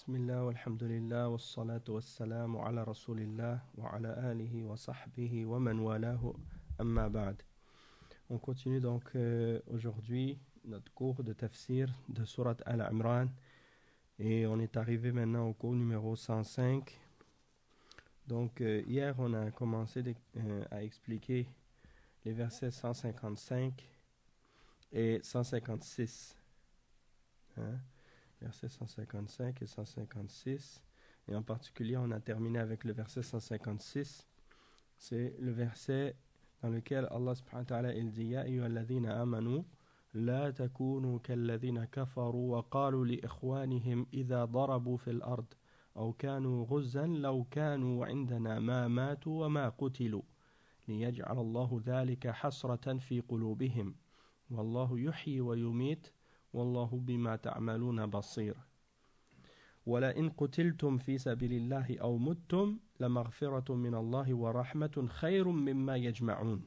Bismillah, walhamdulillah, wassalatu wassalamu ala rasulillah, wa ala alihi wa sahbihi wa man walahu, amma ba'd. On continue donc aujourd'hui notre cours de tafsir de Surat Al-Imran et on est arrivé maintenant au cours numéro 105. Donc hier on a commencé à expliquer les versets 155 et 156. Versets 155 et 156. Et en particulier, on a terminé avec le verset 156. C'est le verset dans lequel Allah subhanahu wa ta'ala il dit: Ya ayyuhalladhina amanu la takunu kalladhina kafaru wa qalu li ikhwanihim idha darabu fil ard aw kanu ghuzzan law kanu 'indana ma matu wa ma qutilu liyaj'al Allahu dhalika hasratan fi qulubihim wallahu yuhyi wa yumit والله بما تعملون بصير ولئن قتلتم في سبيل الله أو متم لمغفرة من الله ورحمة خير مما يجمعون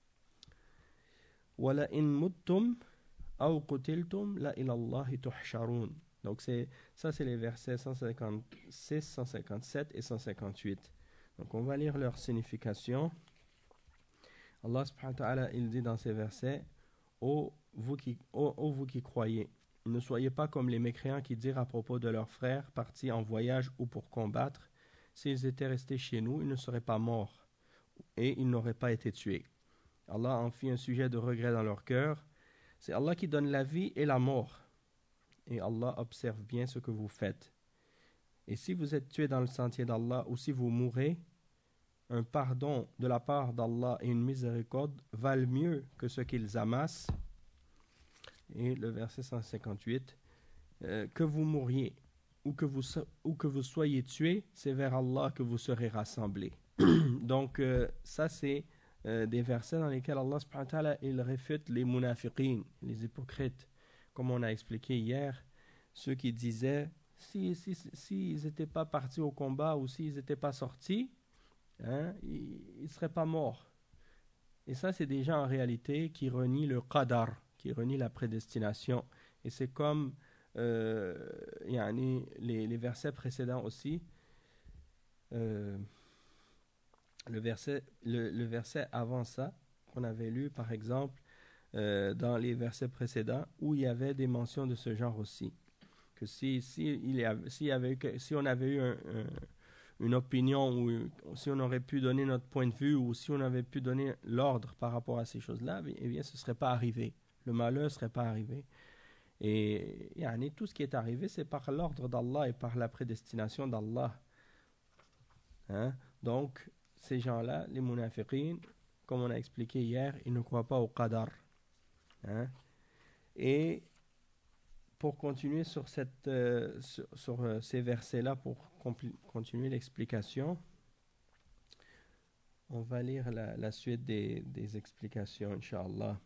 ولئن متم أو قتلتم لإلى الله تحشرون. Donc ça c'est les versets 156, 157 et 158. Donc on va lire leur signification. Allah subhanahu wa ta'ala il dit dans ces versets: Ô vous qui croyez, ne soyez pas comme les mécréants qui dirent à propos de leurs frères partis en voyage ou pour combattre: s'ils étaient restés chez nous, ils ne seraient pas morts et ils n'auraient pas été tués. Allah en fit un sujet de regret dans leur cœur. C'est Allah qui donne la vie et la mort, et Allah observe bien ce que vous faites. Et si vous êtes tués dans le sentier d'Allah ou si vous mourrez, un pardon de la part d'Allah et une miséricorde valent mieux que ce qu'ils amassent. Et le verset 158, que vous mouriez ou que vous soyez tués, c'est vers Allah que vous serez rassemblés. Donc ça c'est des versets dans lesquels Allah subhanahu wa ta'ala il réfute les munafiqin, les hypocrites, comme on a expliqué hier, ceux qui disaient s'ils n'étaient pas partis au combat ou s'ils n'étaient pas sortis, ils ne seraient pas morts. Et ça c'est des gens en réalité qui renient le qadar, qui renie la prédestination. Et c'est comme les versets précédents aussi. Le verset avant ça, qu'on avait lu par exemple dans les versets précédents, où il y avait des mentions de ce genre aussi. Que si on avait eu une opinion, ou si on aurait pu donner notre point de vue, ou si on avait pu donner l'ordre par rapport à ces choses-là, eh bien ce ne serait pas arrivé. Le malheur ne serait pas arrivé. Et tout ce qui est arrivé, c'est par l'ordre d'Allah et par la prédestination d'Allah. Donc, ces gens-là, les munafiqin, comme on a expliqué hier, ils ne croient pas au qadar. Et pour continuer sur ces versets-là, pour continuer l'explication, on va lire la suite des explications, Inch'Allah.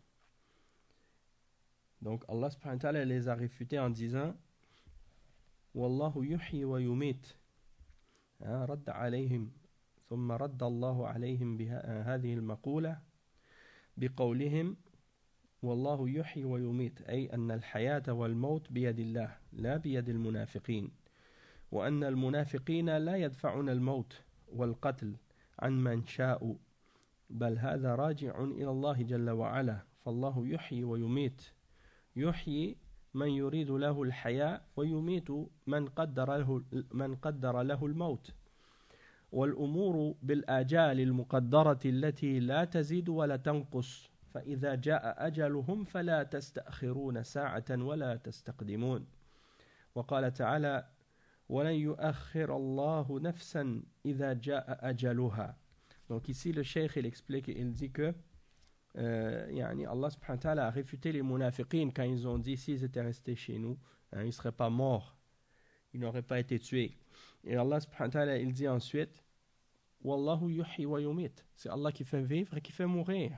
Donc Allah subhanahu wa ta'ala les a réfutés en disant: Wallahu yuhyi wa yumit. رد عليهم ثم رد الله عليهم بهذه المقولة بقولهم والله يحيي ويميت، أي أن الحياة والموت بيد الله لا بيد المنافقين، وأن المنافقين لا يدفعون الموت والقتل عن من شاء، بل هذا راجع إلى الله جل وعلا، فالله يحيي ويميت، يحيي من يريد له الحياة ويميت من قدر له الموت، والأمور بالآجال المقدرة التي لا تزيد ولا تنقص، فإذا جاء أجلهم فلا تستأخرون ساعة ولا تستقدمون. وقال تعالى: ولن يؤخر الله نفسا إذا جاء أجلها. Donc ici le cheikh il explique, il dit que Allah subhanahu wa ta'ala a réfuté les munafiqin quand ils ont dit s'ils étaient restés chez nous, ils ne seraient pas morts, ils n'auraient pas été tués. Et Allah subhanahu wa ta'ala il dit ensuite: Wallahu yuhyi wa yumit, c'est Allah qui fait vivre et qui fait mourir.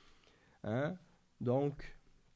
Donc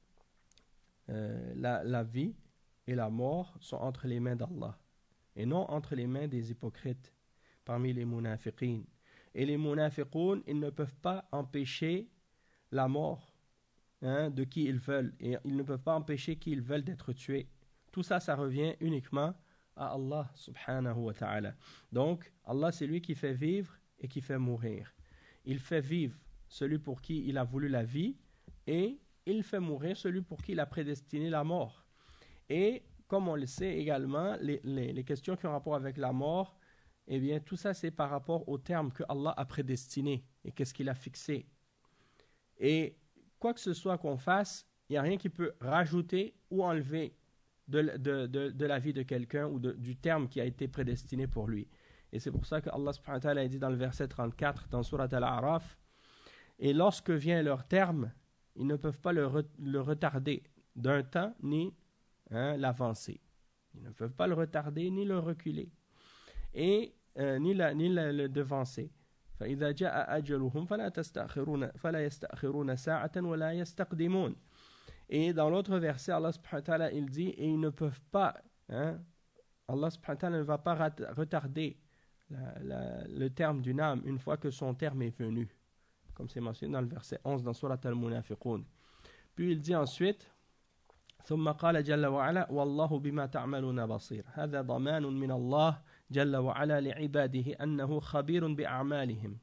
la vie et la mort sont entre les mains d'Allah et non entre les mains des hypocrites parmi les munafiqin. Et les munafiqun, ils ne peuvent pas empêcher la mort de qui ils veulent, et ils ne peuvent pas empêcher qui ils veulent d'être tués. Tout ça, ça revient uniquement à Allah subhanahu wa ta'ala. Donc, Allah, c'est lui qui fait vivre et qui fait mourir. Il fait vivre celui pour qui il a voulu la vie et il fait mourir celui pour qui il a prédestiné la mort. Et comme on le sait également, les questions qui ont rapport avec la mort, eh bien, tout ça, c'est par rapport au terme que Allah a prédestiné et qu'est-ce qu'il a fixé. Et quoi que ce soit qu'on fasse, il n'y a rien qui peut rajouter ou enlever de la vie de quelqu'un ou du terme qui a été prédestiné pour lui. Et c'est pour ça que Allah subhanahu wa ta'ala a dit dans le verset 34 dans Surat Al-A'raf, et lorsque vient leur terme, ils ne peuvent pas le retarder d'un temps ni l'avancer. Ils ne peuvent pas le retarder ni le reculer et ni le devancer. فإذا جاء أجلهم فلا يستأخرون ساعة ولا يستقدمون. Et dans l'autre verset, Allah subhanahu wa ta'ala, il dit, et ils ne peuvent pas, Allah subhanahu wa ta'ala ne va pas retarder le terme d'une âme une fois que son terme est venu, comme c'est mentionné dans le verset 11 dans Surat Al-Munafiqun. Puis il dit ensuite, ثم قال جل وعلا والله بما تعملون بصير. هذا ضمان من الله جل وعلا لعباده أنه خبير بأعمالهم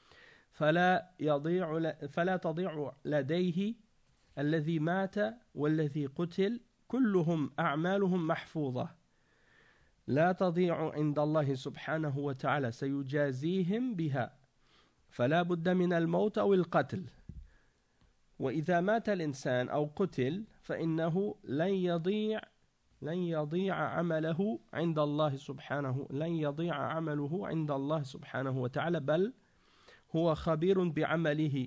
فلا تضيع لديه الذي مات والذي قتل كلهم أعمالهم محفوظة لا تضيع عند الله سبحانه وتعالى سيجازيهم بها فلا بد من الموت أو القتل وإذا مات الإنسان أو قتل فإنه لن يضيع عمله عند الله سبحانه وتعالى بل هو خبير بعمله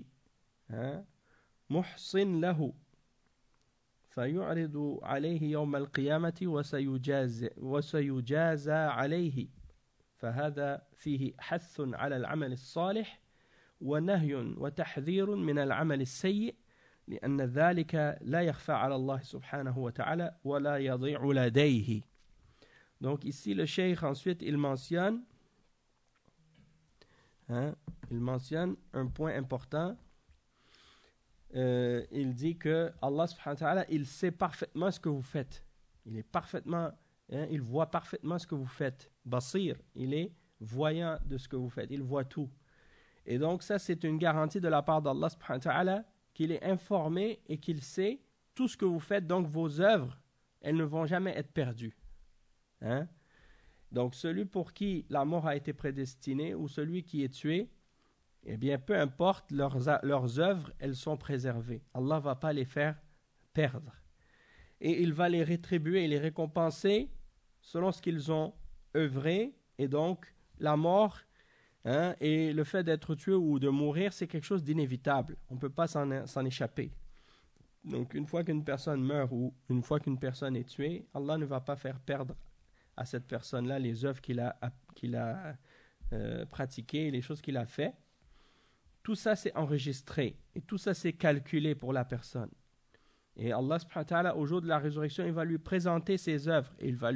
محصن له فيعرض عليه يوم القيامة وسيجازى عليه فهذا فيه حث على العمل الصالح ونهي وتحذير من العمل السيء لأن ذلك لا يخفى على الله سبحانه وتعالى ولا يضيع لديه. Donc ici le cheikh ensuite il mentionne un point important. Il dit que Allah subhanahu wa ta'ala il sait parfaitement ce que vous faites. Il est parfaitement, il voit parfaitement ce que vous faites. Basir, il est voyant de ce que vous faites. Il voit tout. Et donc ça c'est une garantie de la part d'Allah subhanahu wa ta'ala qu'il est informé et qu'il sait tout ce que vous faites. Donc vos œuvres, elles ne vont jamais être perdues. Donc celui pour qui la mort a été prédestinée ou celui qui est tué, eh bien peu importe, leurs œuvres, elles sont préservées. Allah ne va pas les faire perdre. Et il va les rétribuer et les récompenser selon ce qu'ils ont œuvré. Et donc la mort et le fait d'être tué ou de mourir, c'est quelque chose d'inévitable. On ne peut pas s'en échapper. Donc, une fois qu'une personne meurt ou une fois qu'une personne est tuée, Allah ne va pas faire perdre à cette personne-là les œuvres qu'il a pratiquées, les choses qu'il a fait. Tout ça, c'est enregistré. Et tout ça, c'est calculé pour la personne. Et Allah, subhanahu wa ta'ala, au jour de la résurrection, il va lui présenter ses œuvres. Et il va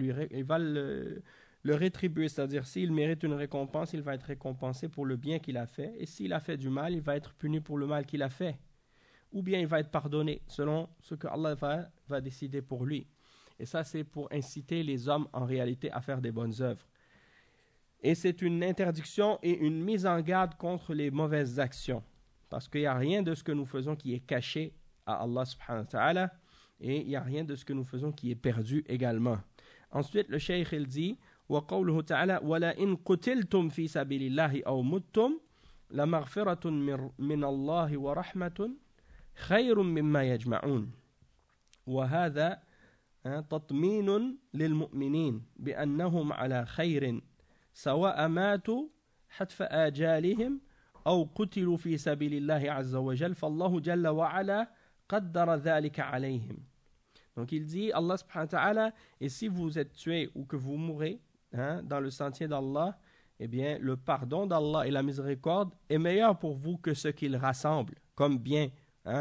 le rétribuer, c'est-à-dire s'il mérite une récompense, il va être récompensé pour le bien qu'il a fait, et s'il a fait du mal, il va être puni pour le mal qu'il a fait, ou bien il va être pardonné selon ce que Allah va décider pour lui. Et ça c'est pour inciter les hommes en réalité à faire des bonnes œuvres. Et c'est une interdiction et une mise en garde contre les mauvaises actions, parce qu'il n'y a rien de ce que nous faisons qui est caché à Allah subhanahu wa ta'ala, et il n'y a rien de ce que nous faisons qui est perdu également. Ensuite le cheikh il dit وقوله تعالى ولئن قتلتم في سبيل الله أو متم لمغفرة من الله ورحمة خير مما يجمعون وهذا تطمين للمؤمنين بأنهم على خير سواء ماتوا حتف آجالهم أو قتلوا في سبيل الله عز وجل فالله جل وعلا قدر ذلك عليهم. Donc il dit Allah subhanahu wa ta'ala, et si vous êtes tué ou que vous mourrez dans le sentier d'Allah, eh bien le pardon d'Allah et la miséricorde est meilleur pour vous que ce qu'il rassemble comme bien.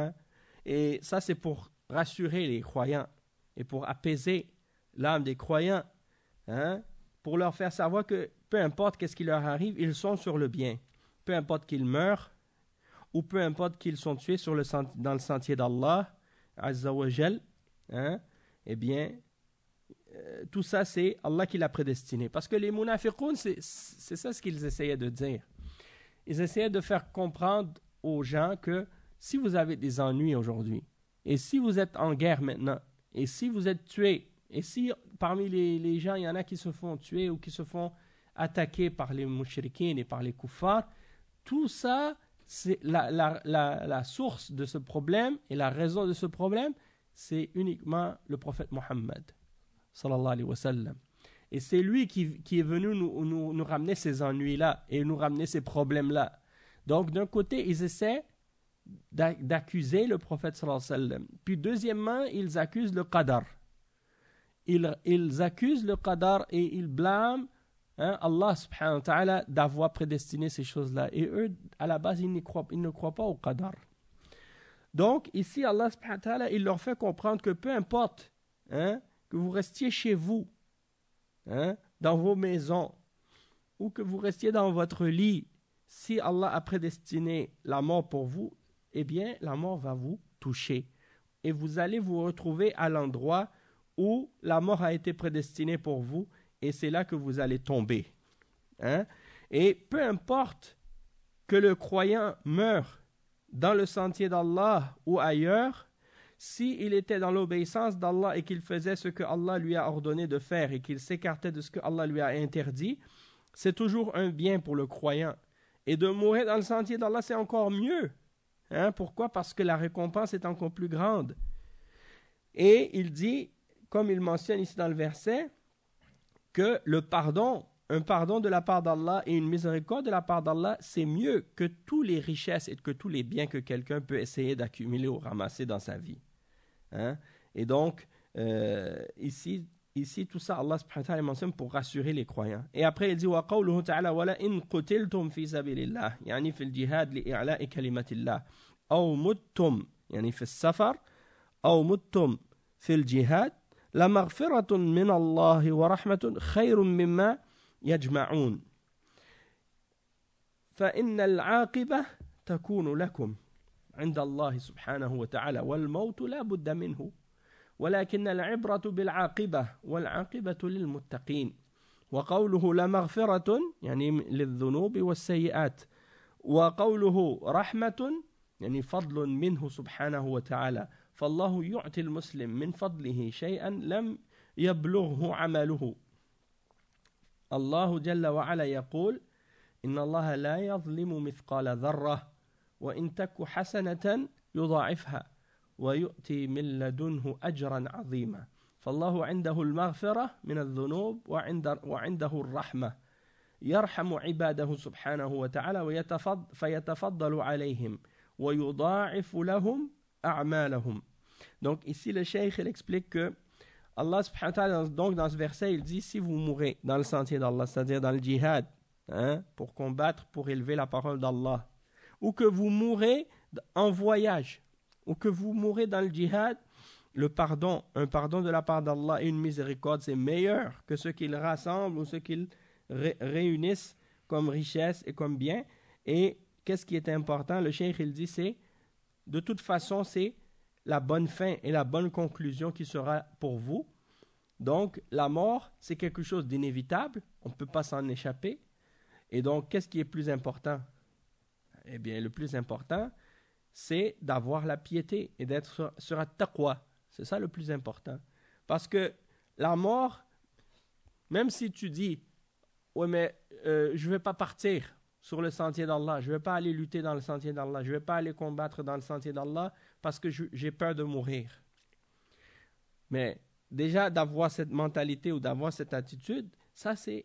Et ça c'est pour rassurer les croyants et pour apaiser l'âme des croyants, pour leur faire savoir que peu importe qu'est-ce qui leur arrive, ils sont sur le bien. Peu importe qu'ils meurent ou peu importe qu'ils sont tués dans le sentier d'Allah Azza wa Jal, eh bien tout ça, c'est Allah qui l'a prédestiné. Parce que les munafiqoun, c'est ça ce qu'ils essayaient de dire. Ils essayaient de faire comprendre aux gens que si vous avez des ennuis aujourd'hui, et si vous êtes en guerre maintenant, et si vous êtes tués, et si parmi les gens, il y en a qui se font tuer ou qui se font attaquer par les mushrikines et par les kuffars, tout ça, c'est la source de ce problème et la raison de ce problème, c'est uniquement le prophète Mohammed, sallallahu alayhi wa sallam. Et c'est lui qui est venu nous ramener ces ennuis-là et nous ramener ces problèmes-là. Donc, d'un côté, ils essaient d'accuser le prophète sallallahu alayhi wa sallam. Puis, deuxièmement, ils accusent le qadar. Ils accusent le qadar et ils blâment Allah subhanahu wa ta'ala d'avoir prédestiné ces choses-là. Et eux, à la base, ils ne croient pas au qadar. Donc, ici, Allah subhanahu wa ta'ala, il leur fait comprendre que peu importe que vous restiez chez vous, dans vos maisons, ou que vous restiez dans votre lit, si Allah a prédestiné la mort pour vous, eh bien, la mort va vous toucher. Et vous allez vous retrouver à l'endroit où la mort a été prédestinée pour vous, et c'est là que vous allez tomber. Et peu importe que le croyant meure dans le sentier d'Allah ou ailleurs, s'il était dans l'obéissance d'Allah et qu'il faisait ce que Allah lui a ordonné de faire et qu'il s'écartait de ce que Allah lui a interdit, c'est toujours un bien pour le croyant. Et de mourir dans le sentier d'Allah, c'est encore mieux. Pourquoi? Parce que la récompense est encore plus grande. Et il dit, comme il mentionne ici dans le verset, que le pardon, un pardon de la part d'Allah et une miséricorde de la part d'Allah, c'est mieux que toutes les richesses et que tous les biens que quelqu'un peut essayer d'accumuler ou ramasser dans sa vie. Et donc, ici, tout ça, Allah subhanahu wa ta'ala mentionne pour rassurer les croyants. Et après, il dit وَقَوْلُهُ تَعَالَى وَلَئِنْ قُتِلْتُمْ فِي سَبِيلِ اللَّهِ يعني في الجهاد لإعلاء كلمة الله أو متم يعني في السفر أو متم في الجهاد لمغفرة من الله ورحمة خير مما يجمعون فإن العاقبة تكون لكم عند الله سبحانه وتعالى والموت لا بد منه ولكن العبرة بالعاقبة والعاقبة للمتقين وقوله لمغفرة يعني للذنوب والسيئات وقوله رحمة يعني فضل منه سبحانه وتعالى فالله يعطي المسلم من فضله شيئا لم يبلغه عمله الله جل وعلا يقول إن الله لا يظلم مثقال ذرة وإن تك حسنة يضاعفها ويؤتي من لدنه أجرا عظيما فالله عنده المغفرة من الذنوب وعنده الرحمة يرحم عباده سبحانه وتعالى فيتفضل عليهم ويضاعف لهم أعمالهم. Donc ici le cheikh il explique que Allah subhanahu wa ta'ala, donc dans ce verset il dit si vous mourrez dans le sentier d'Allah, c'est-à-dire dans le djihad, pour combattre, pour élever la parole d'Allah, ou que vous mourrez en voyage, ou que vous mourrez dans le djihad, un pardon de la part d'Allah et une miséricorde, c'est meilleur que ce qu'ils rassemblent ou ce qu'ils réunissent comme richesse et comme bien. Et qu'est-ce qui est important? Le cheikh il dit c'est de toute façon c'est la bonne fin et la bonne conclusion qui sera pour vous. Donc la mort c'est quelque chose d'inévitable, on ne peut pas s'en échapper. Et donc qu'est-ce qui est plus important? Eh bien le plus important c'est d'avoir la piété et d'être sur at-taqwa. C'est ça le plus important. Parce que la mort, même si tu dis oui mais je ne vais pas partir sur le sentier d'Allah, je ne vais pas aller lutter dans le sentier d'Allah, je ne vais pas aller combattre dans le sentier d'Allah parce que j'ai peur de mourir. Mais déjà d'avoir cette mentalité ou d'avoir cette attitude, ça c'est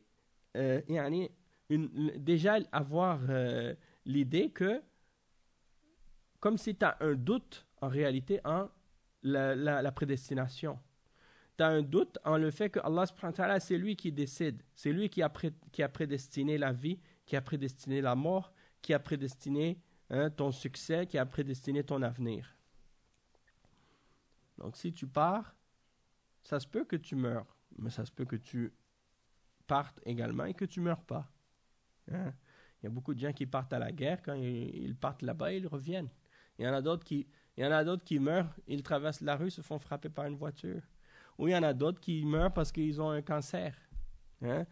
déjà avoir l'idée que comme si tu as un doute en réalité en la prédestination. Tu as un doute en le fait que Allah subhanahu wa ta'ala, c'est lui qui décide. C'est lui qui a prédestiné la vie, qui a prédestiné la mort, qui a prédestiné ton succès, qui a prédestiné ton avenir. Donc si tu pars, ça se peut que tu meurs, mais ça se peut que tu partes également et que tu ne meurs pas. Il y a beaucoup de gens qui partent à la guerre, quand ils partent là-bas, ils reviennent. Il y en a d'autres qui meurent, ils traversent la rue, se font frapper par une voiture. ou il y en a d'autres qui meurent parce qu'ils ont un cancer. Hein?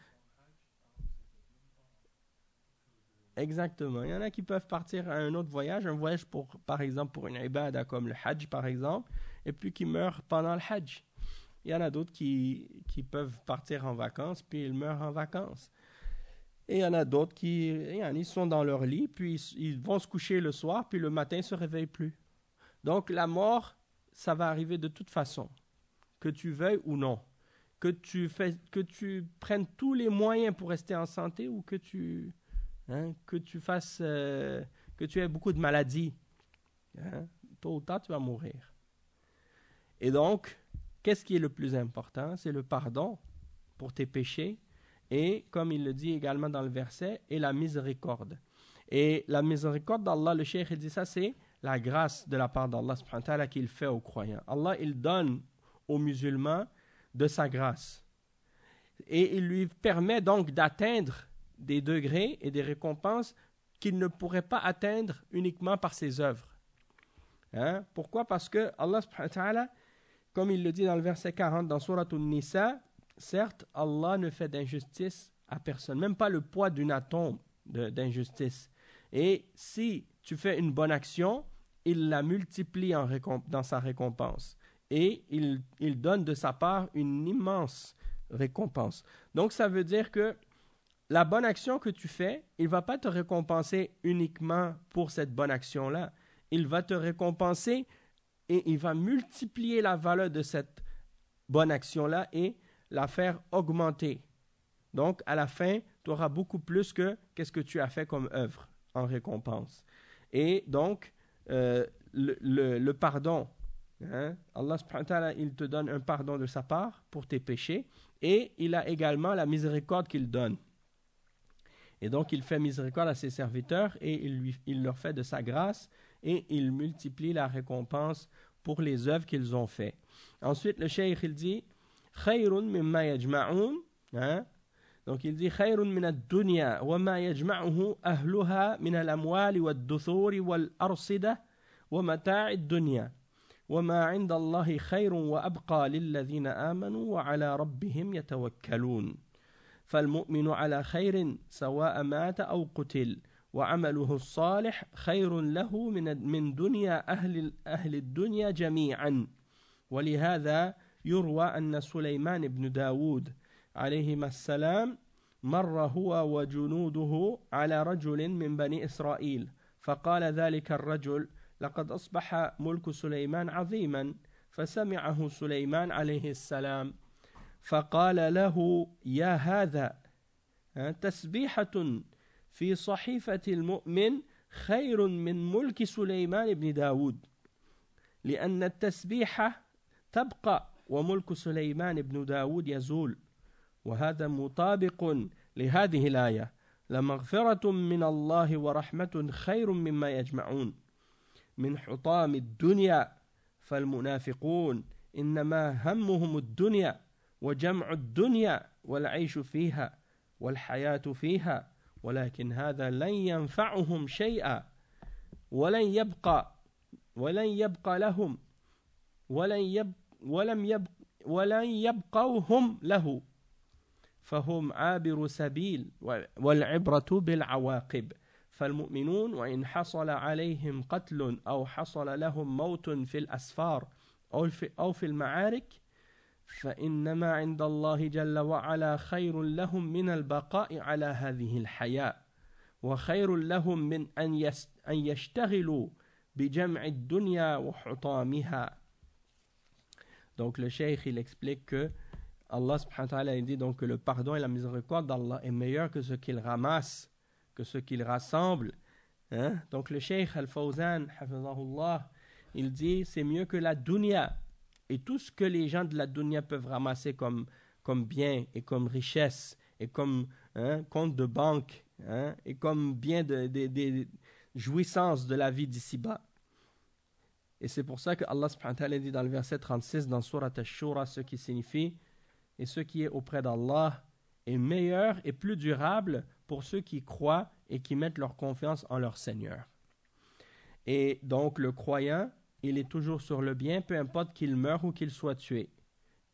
Exactement. Il y en a qui peuvent partir à un autre voyage, un voyage par exemple pour une ibada comme le hajj par exemple, et puis qui meurent pendant le hajj. Il y en a d'autres qui peuvent partir en vacances, puis ils meurent en vacances. Et il y en a d'autres ils sont dans leur lit, puis ils vont se coucher le soir, puis le matin, ils ne se réveillent plus. Donc la mort, ça va arriver de toute façon, que tu veuilles ou non. Que tu prennes tous les moyens pour rester en santé ou que tu que tu aies beaucoup de maladies. Hein? Tôt ou tard, tu vas mourir. Et donc, qu'est-ce qui est le plus important? C'est le pardon pour tes péchés et, comme il le dit également dans le verset, et la miséricorde. Et la miséricorde d'Allah, le cheikh, il dit ça, c'est la grâce de la part d'Allah subhanahu wa ta'ala qu'il fait aux croyants. Allah, il donne aux musulmans de sa grâce. Et il lui permet donc d'atteindre des degrés et des récompenses qu'il ne pourrait pas atteindre uniquement par ses œuvres. Hein? Pourquoi? Parce que Allah subhanahu wa ta'ala, comme il le dit dans le verset 40 dans Surat An-Nisa, certes, Allah ne fait d'injustice à personne, même pas le poids d'une atome d'injustice. Et si tu fais une bonne action, il la multiplie dans sa récompense. Et il donne de sa part une immense récompense. Donc ça veut dire que la bonne action que tu fais, il ne va pas te récompenser uniquement pour cette bonne action-là. Il va te récompenser et il va multiplier la valeur de cette bonne action-là et la faire augmenter. Donc, à la fin, tu auras beaucoup plus que qu'est-ce que tu as fait comme œuvre en récompense. Et donc, le pardon, hein, Allah subhanahu wa ta'ala, il te donne un pardon de sa part pour tes péchés et il a également la miséricorde qu'il donne. Et donc, il fait miséricorde à ses serviteurs et il leur fait de sa grâce et il multiplie la récompense pour les œuvres qu'ils ont fait. Ensuite, le cheikh, il dit Khayrun mimma yajma'un. Donc, il dit Khayrun min ad-dunya wa ma yajma'uhu ahluha min al-amwali wad-duthuri wal-arsida wa mata'i ad-dunya. Wa ma 'inda Allahi khayrun wa abqa lilladhina amanu wa 'ala rabbihim yatawakkalun. فالمؤمن على خير سواء مات أو قتل وعمله الصالح خير له من دنيا أهل الدنيا جميعا ولهذا يروى أن سليمان بن داود عليهما السلام مر هو وجنوده على رجل من بني إسرائيل فقال ذلك الرجل لقد أصبح ملك سليمان عظيما فسمعه سليمان عليه السلام فقال له يا هذا تسبيحة في صحيفة المؤمن خير من ملك سليمان بن داود لأن التسبيحة تبقى وملك سليمان بن داود يزول وهذا مطابق لهذه الآية لمغفرة من الله ورحمة خير مما يجمعون من حطام الدنيا فالمنافقون إنما همهم الدنيا وجمع الدنيا والعيش فيها والحياة فيها ولكن هذا لن ينفعهم شيئا ولن يبقى لهم ولن يبقوا هم له فهم عابر سبيل والعبرة بالعواقب فالمؤمنون وإن حصل عليهم قتل أو حصل لهم موت في الأسفار أو في المعارك فإنما عند الله جل وعلا خير لهم من البقاء على هذه الحياة وخير لهم من أن يشتغلوا بجمع الدنيا وحطامها. Donc le cheikh il explique que Allah subhanahu wa ta'ala dit donc que le pardon et la miséricorde d'Allah est meilleur que ce qu'il ramasse, que ce qu'il rassemble. Hein? Donc le cheikh Al-Fawzan, hafizahullah, il dit c'est mieux que la dunya. Et tout ce que les gens de la dunya peuvent ramasser comme bien et comme richesse et comme compte de banque et comme bien des jouissances de la vie d'ici-bas. Et c'est pour ça que Allah subhanahu wa ta'ala dit dans le verset 36 dans Surat Ash-Shura ce qui signifie et ce qui est auprès d'Allah est meilleur et plus durable pour ceux qui croient et qui mettent leur confiance en leur Seigneur. Et donc le croyant il est toujours sur le bien, peu importe qu'il meure ou qu'il soit tué.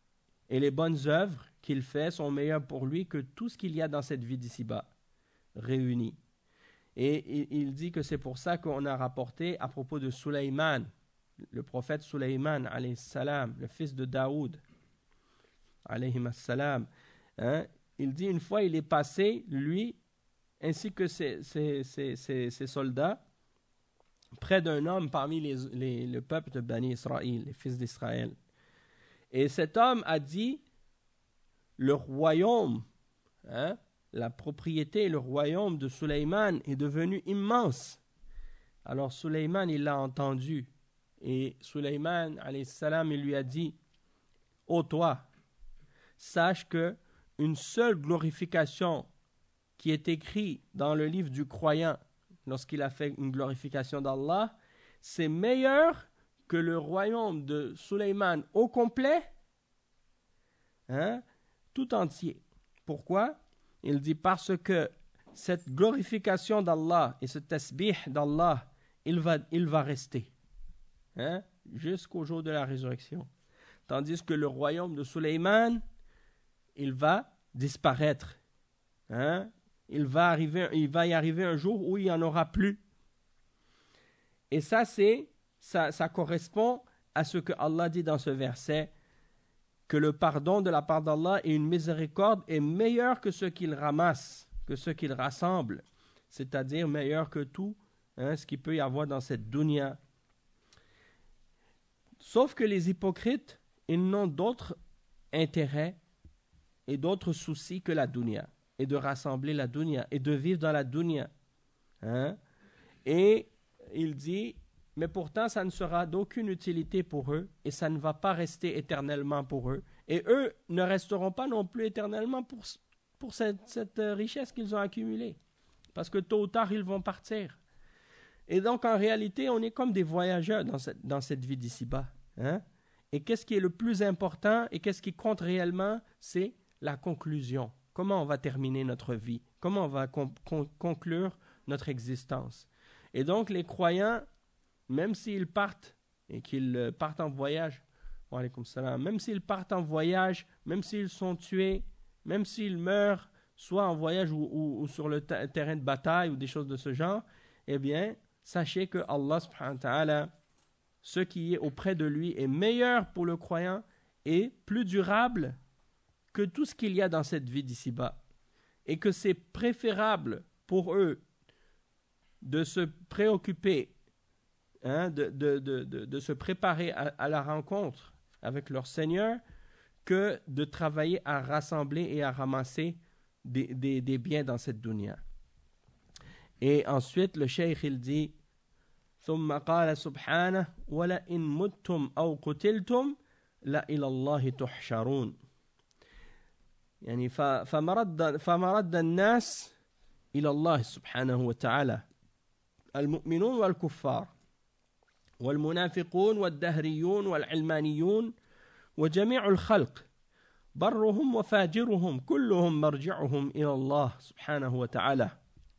et les bonnes œuvres qu'il fait sont meilleures pour lui que tout ce qu'il y a dans cette vie d'ici-bas, réuni. Et il dit que c'est pour ça qu'on a rapporté à propos de Sulayman, le prophète Sulayman, alayhi salam, le fils de Daoud, alayhi salam, hein, il dit une fois il est passé, lui, ainsi que ses soldats, près d'un homme parmi le peuple de Bani Israël, les fils d'Israël. Et cet homme a dit, le royaume, hein, la propriété, le royaume de Sulayman est devenu immense. Alors Sulayman, il l'a entendu. Et Sulayman, alayhi salam, il lui a dit, ô toi, sache que une seule glorification qui est écrite dans le livre du croyant, lorsqu'il a fait une glorification d'Allah, c'est meilleur que le royaume de Sulayman au complet, hein, tout entier. Pourquoi? Il dit parce que cette glorification d'Allah et ce tasbih d'Allah, il va rester, hein, jusqu'au jour de la résurrection. Tandis que le royaume de Sulayman, il va disparaître, hein. Il va y arriver un jour où il n'y en aura plus. Et ça correspond à ce que Allah dit dans ce verset, que le pardon de la part d'Allah et une miséricorde est meilleur que ce qu'il ramasse, que ce qu'il rassemble, c'est-à-dire meilleur que tout, hein, ce qu'il peut y avoir dans cette dunya. Sauf que les hypocrites, ils n'ont d'autres intérêts et d'autres soucis que la dunya, et de rassembler la dunya, et de vivre dans la dunya. Hein? Et il dit, mais pourtant ça ne sera d'aucune utilité pour eux, et ça ne va pas rester éternellement pour eux. Et eux ne resteront pas non plus éternellement pour cette richesse qu'ils ont accumulée. Parce que tôt ou tard, ils vont partir. Et donc, en réalité, on est comme des voyageurs dans cette vie d'ici-bas. Hein? Et qu'est-ce qui est le plus important et qu'est-ce qui compte réellement? C'est la conclusion. Comment on va terminer notre vie? Comment on va conclure notre existence? Et donc, les croyants, même s'ils partent et qu'ils partent en voyage, wa alaykoum salam, même s'ils partent en voyage, même s'ils sont tués, même s'ils meurent, soit en voyage ou sur le terrain de bataille ou des choses de ce genre, eh bien, sachez que Allah subhanahu wa ta'ala, ce qui est auprès de lui est meilleur pour le croyant et plus durable que tout ce qu'il y a dans cette vie d'ici-bas. Et que c'est préférable pour eux de se préoccuper, hein, de se préparer à la rencontre avec leur Seigneur que de travailler à rassembler et à ramasser des biens dans cette dunya. Et ensuite, le cheikh, il dit ثم قال سبحانه ولئن متم أو قتلتم لإلى الله تحشرون يعني فمرد الناس إلى الله سبحانه وتعالى المؤمنون والكفار والمنافقون والدهريون والعلمانيون وجميع الخلق برهم وفاجرهم كلهم مرجعهم إلى الله سبحانه وتعالى.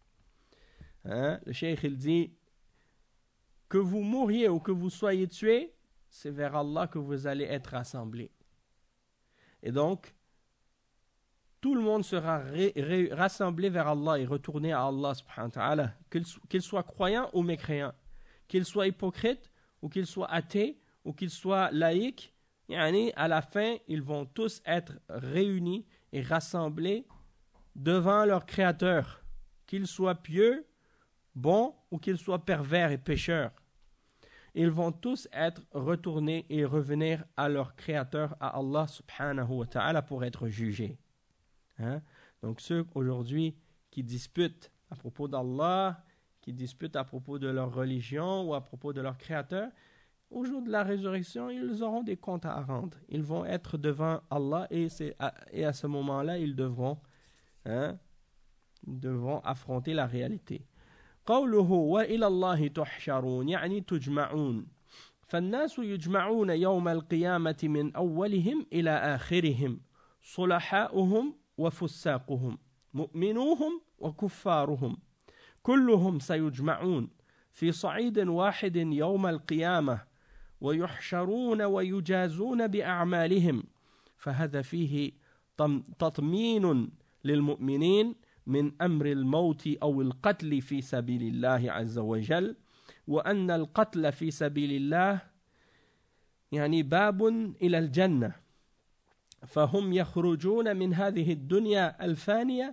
Le cheikh il dit que vous mouriez ou que vous soyez tués, c'est vers Allah que vous allez être rassemblés. Et donc, tout le monde sera rassemblé vers Allah et retourné à Allah subhanahu wa ta'ala, qu'il soit croyant ou mécréant, qu'il soit hypocrite ou qu'il soit athée ou qu'il soit laïque, à la fin, ils vont tous être réunis et rassemblés devant leur Créateur, qu'ils soient pieux, bons ou qu'ils soient pervers et pécheurs. Ils vont tous être retournés et revenir à leur Créateur, à Allah subhanahu wa ta'ala, pour être jugés. Hein? Donc ceux aujourd'hui qui disputent à propos d'Allah, qui disputent à propos de leur religion ou à propos de leur Créateur, au jour de la résurrection, ils auront des comptes à rendre. Ils vont être devant Allah et à ce moment-là, ils devront affronter la réalité. قوله وإلى الله تحشرون يعني تجمعون فالناس يجمعون يوم القيامة من أولهم إلى آخرهم صلحاؤهم وفساقهم مؤمنوهم وكفارهم كلهم سيجمعون في صعيد واحد يوم القيامة ويحشرون ويجازون بأعمالهم فهذا فيه تطمين للمؤمنين من أمر الموت أو القتل في سبيل الله عز وجل وأن القتل في سبيل الله يعني باب إلى الجنة فهم يخرجون من هذه الدنيا الفانية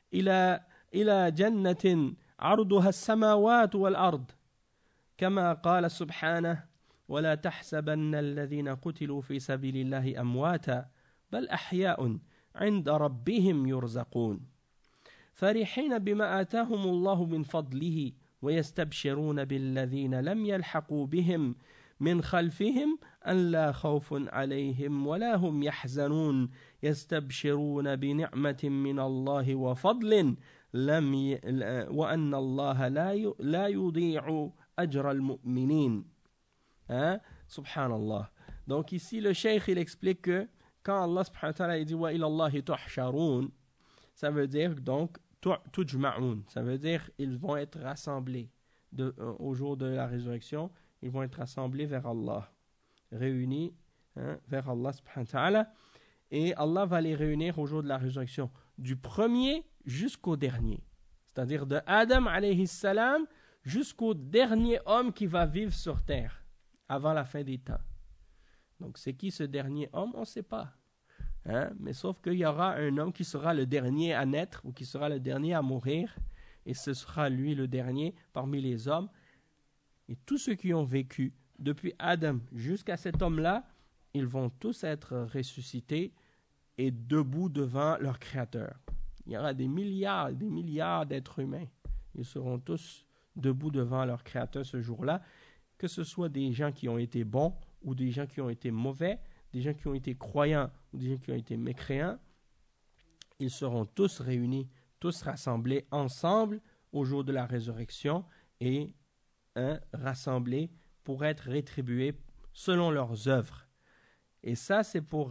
إلى جنة عرضها السماوات والأرض كما قال سبحانه ولا تحسبن الذين قتلوا في سبيل الله أمواتا بل أحياء عند ربهم يرزقون فرحين بما آتاهم الله من فضله ويستبشرون بالذين لم يلحقوا بهم من خلفهم أن لا خوف عليهم ولا هم يحزنون يستبشرون بنعمة من الله وفضل وأن الله لا يضيع أجر المؤمنين. Subhanallah. Donc ici le cheikh il explique que quand Allah subhanahu wa ta'ala dit wa ila Allahi tuhsharun, ça veut dire donc tujma'un, ça veut dire ils vont être rassemblés au jour de la résurrection, ils vont être rassemblés vers Allah, réunis vers Allah subhanahu wa ta'ala, et Allah va les réunir au jour de la résurrection du premier jusqu'au dernier, c'est-à-dire de Adam alayhi salam jusqu'au dernier homme qui va vivre sur terre avant la fin des temps. Donc c'est qui ce dernier homme? On ne sait pas. Mais sauf qu'il y aura un homme qui sera le dernier à naître ou qui sera le dernier à mourir, et ce sera lui le dernier parmi les hommes. Et tous ceux qui ont vécu depuis Adam jusqu'à cet homme-là, ils vont tous être ressuscités et debout devant leur Créateur. Il y aura des milliards et des milliards d'êtres humains. Ils seront tous debout devant leur Créateur ce jour-là, que ce soit des gens qui ont été bons ou des gens qui ont été mauvais, des gens qui ont été croyants ou des gens qui ont été mécréants. Ils seront tous réunis, tous rassemblés ensemble au jour de la résurrection et rassemblés pour être rétribués selon leurs œuvres. Et ça, c'est pour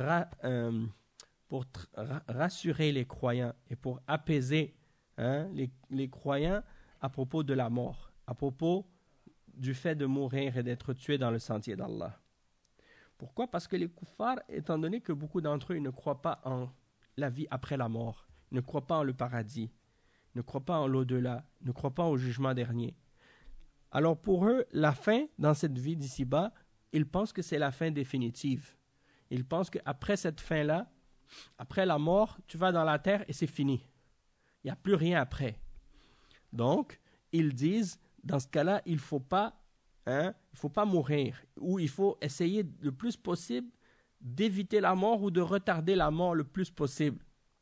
rassurer les croyants et pour apaiser les croyants à propos de la mort, à propos du fait de mourir et d'être tué dans le sentier d'Allah. Pourquoi? Parce que les kuffars, étant donné que beaucoup d'entre eux ne croient pas en la vie après la mort, ne croient pas en le paradis, ne croient pas en l'au-delà, ne croient pas au jugement dernier. Alors pour eux, la fin dans cette vie d'ici-bas, ils pensent que c'est la fin définitive. Ils pensent qu'après cette fin-là, après la mort, tu vas dans la terre et c'est fini. Il n'y a plus rien après. Donc, ils disent, dans ce cas-là, il ne faut pas mourir, ou il faut essayer le plus possible d'éviter la mort ou de retarder la mort le plus possible.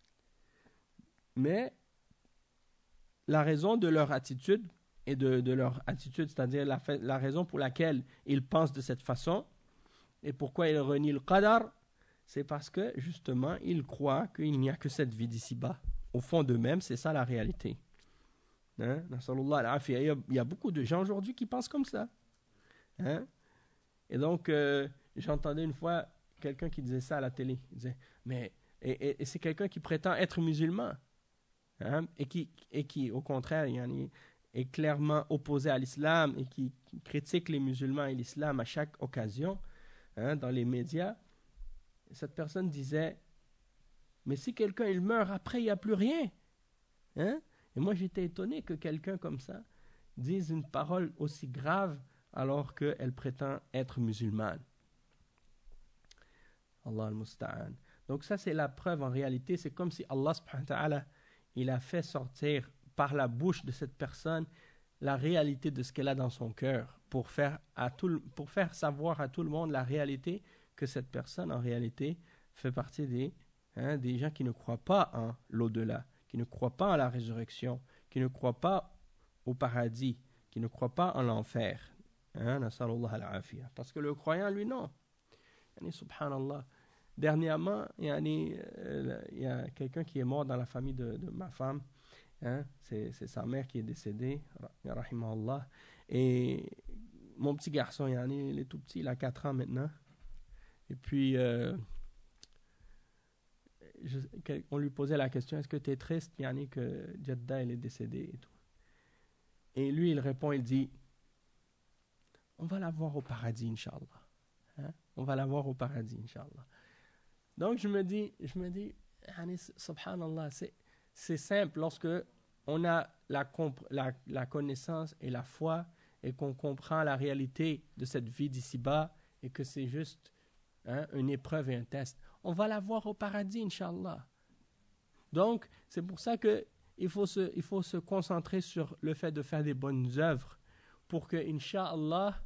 Mais la raison de leur attitude, et de leur attitude, c'est-à-dire la raison pour laquelle ils pensent de cette façon, et pourquoi ils renient le qadar, c'est parce que, justement, ils croient qu'il n'y a que cette vie d'ici-bas. Au fond d'eux-mêmes, c'est ça la réalité. Il y a beaucoup de gens aujourd'hui qui pensent comme ça. Et donc, j'entendais une fois quelqu'un qui disait ça à la télé. Il disait, mais et c'est quelqu'un qui prétend être musulman, et qui, au contraire, est clairement opposé à l'islam et qui critique les musulmans et l'islam à chaque occasion, dans les médias. Cette personne disait, mais si quelqu'un il meurt après, il n'y a plus rien. Et moi, j'étais étonné que quelqu'un comme ça dise une parole aussi grave alors qu'elle prétend être musulmane. Allah al-Musta'an. Donc ça, c'est la preuve en réalité. C'est comme si Allah subhanahu wa ta'ala, il a fait sortir par la bouche de cette personne la réalité de ce qu'elle a dans son cœur pour faire savoir à tout le monde la réalité que cette personne, en réalité, fait partie des gens qui ne croient pas en l'au-delà, qui ne croient pas en la résurrection, qui ne croient pas au paradis, qui ne croient pas en l'enfer. Parce que le croyant, lui, non. Subhanallah. Dernièrement, il y a quelqu'un qui est mort dans la famille de ma femme. C'est sa mère qui est décédée, rahimahullah. Et mon petit garçon, il est tout petit, il a 4 ans maintenant. Et puis, on lui posait la question, est-ce que tu es triste, que Jeddah elle est décédée et tout. Et lui, il répond, il dit, on va la voir au paradis, Inch'Allah. On va la voir au paradis, Inch'Allah. Donc je me dis, subhanallah, c'est simple lorsque on a la connaissance et la foi et qu'on comprend la réalité de cette vie d'ici-bas et que c'est juste une épreuve et un test. On va la voir au paradis, Inch'Allah. Donc, c'est pour ça qu'il faut se concentrer sur le fait de faire des bonnes œuvres pour que, Inch'Allah,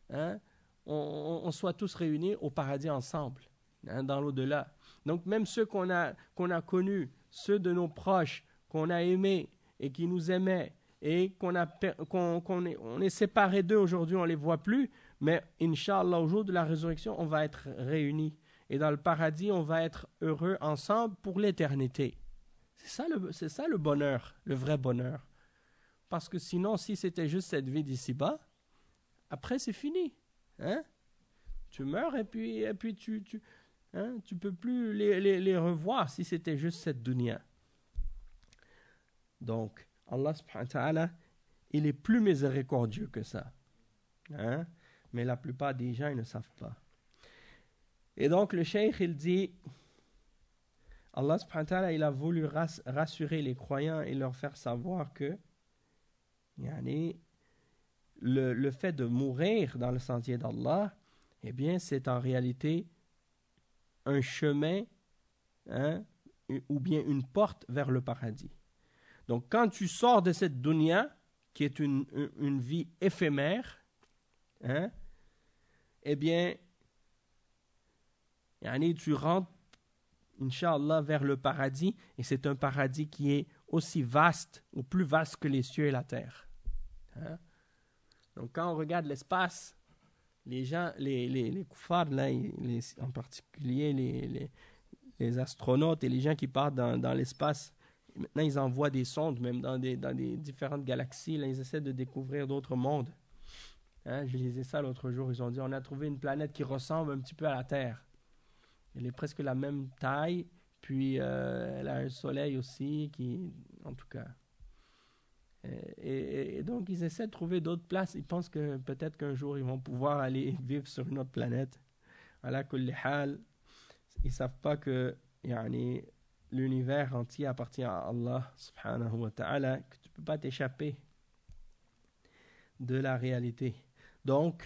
on soit tous réunis au paradis ensemble, dans l'au-delà. Donc, même ceux qu'on a connus, ceux de nos proches qu'on a aimés et qui nous aimaient et qu'on est séparés d'eux aujourd'hui, on ne les voit plus, mais Inch'Allah, au jour de la résurrection, on va être réunis. Et dans le paradis, on va être heureux ensemble pour l'éternité. C'est ça le bonheur, le vrai bonheur. Parce que sinon, si c'était juste cette vie d'ici-bas, après c'est fini. Tu meurs et puis tu peux plus les revoir si c'était juste cette dunya. Donc, Allah subhanahu wa ta'ala, il est plus miséricordieux que ça. Mais la plupart des gens, ils ne savent pas. Et donc, le cheikh, il dit, Allah subhanahu wa ta'ala, il a voulu rassurer les croyants et leur faire savoir que le fait de mourir dans le sentier d'Allah, eh bien, c'est en réalité un chemin ou bien une porte vers le paradis. Donc, quand tu sors de cette dunya, qui est une vie éphémère, eh bien, tu rentres, Inch'Allah, vers le paradis, et c'est un paradis qui est aussi vaste, ou plus vaste que les cieux et la terre. Donc, quand on regarde l'espace, les gens, les kuffars, là, en particulier les astronautes et les gens qui partent dans l'espace, maintenant, ils envoient des sondes, même dans des différentes galaxies. Là, ils essaient de découvrir d'autres mondes. Je lisais ça l'autre jour. Ils ont dit, on a trouvé une planète qui ressemble un petit peu à la Terre. Elle est presque la même taille. Puis, elle a un soleil aussi, en tout cas. Et donc, ils essaient de trouver d'autres places. Ils pensent que peut-être qu'un jour, ils vont pouvoir aller vivre sur une autre planète. Ala kulli hal, ils ne savent pas que l'univers entier appartient à Allah subhanahu wa ta'ala, que tu ne peux pas t'échapper de la réalité. Donc,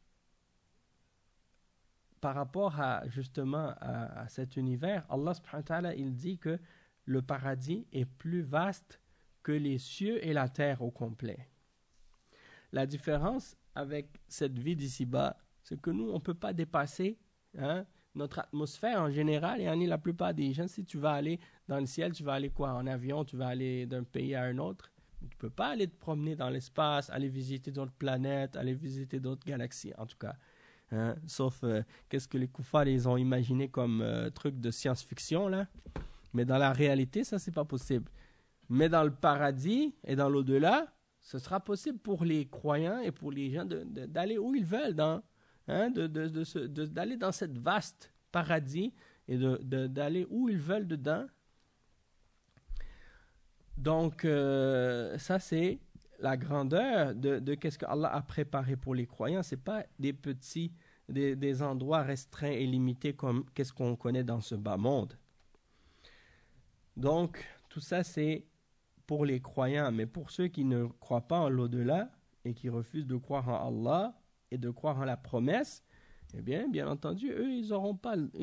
par rapport justement à cet univers, Allah subhanahu wa ta'ala, il dit que le paradis est plus vaste que les cieux et la terre au complet. La différence avec cette vie d'ici-bas, c'est que nous, on ne peut pas dépasser notre atmosphère en général. Et la plupart des gens, si tu vas aller dans le ciel, tu vas aller quoi? En avion, tu vas aller d'un pays à un autre. Tu ne peux pas aller te promener dans l'espace, aller visiter d'autres planètes, aller visiter d'autres galaxies, en tout cas. Sauf qu'est-ce que les kuffars ils ont imaginé comme truc de science-fiction, là. Mais dans la réalité, ça, c'est pas possible. Mais dans le paradis et dans l'au-delà, ce sera possible pour les croyants et pour les gens d'aller où ils veulent, d'aller dans cette vaste paradis et d'aller où ils veulent dedans. Donc, ça, c'est la grandeur de qu'est-ce que Allah a préparé pour les croyants. Ce n'est pas des petits, des endroits restreints et limités comme qu'est-ce qu'on connaît dans ce bas monde. Donc, tout ça, c'est pour les croyants. Mais pour ceux qui ne croient pas en l'au-delà et qui refusent de croire en Allah et de croire en la promesse, eh bien entendu, eux, ils n'auront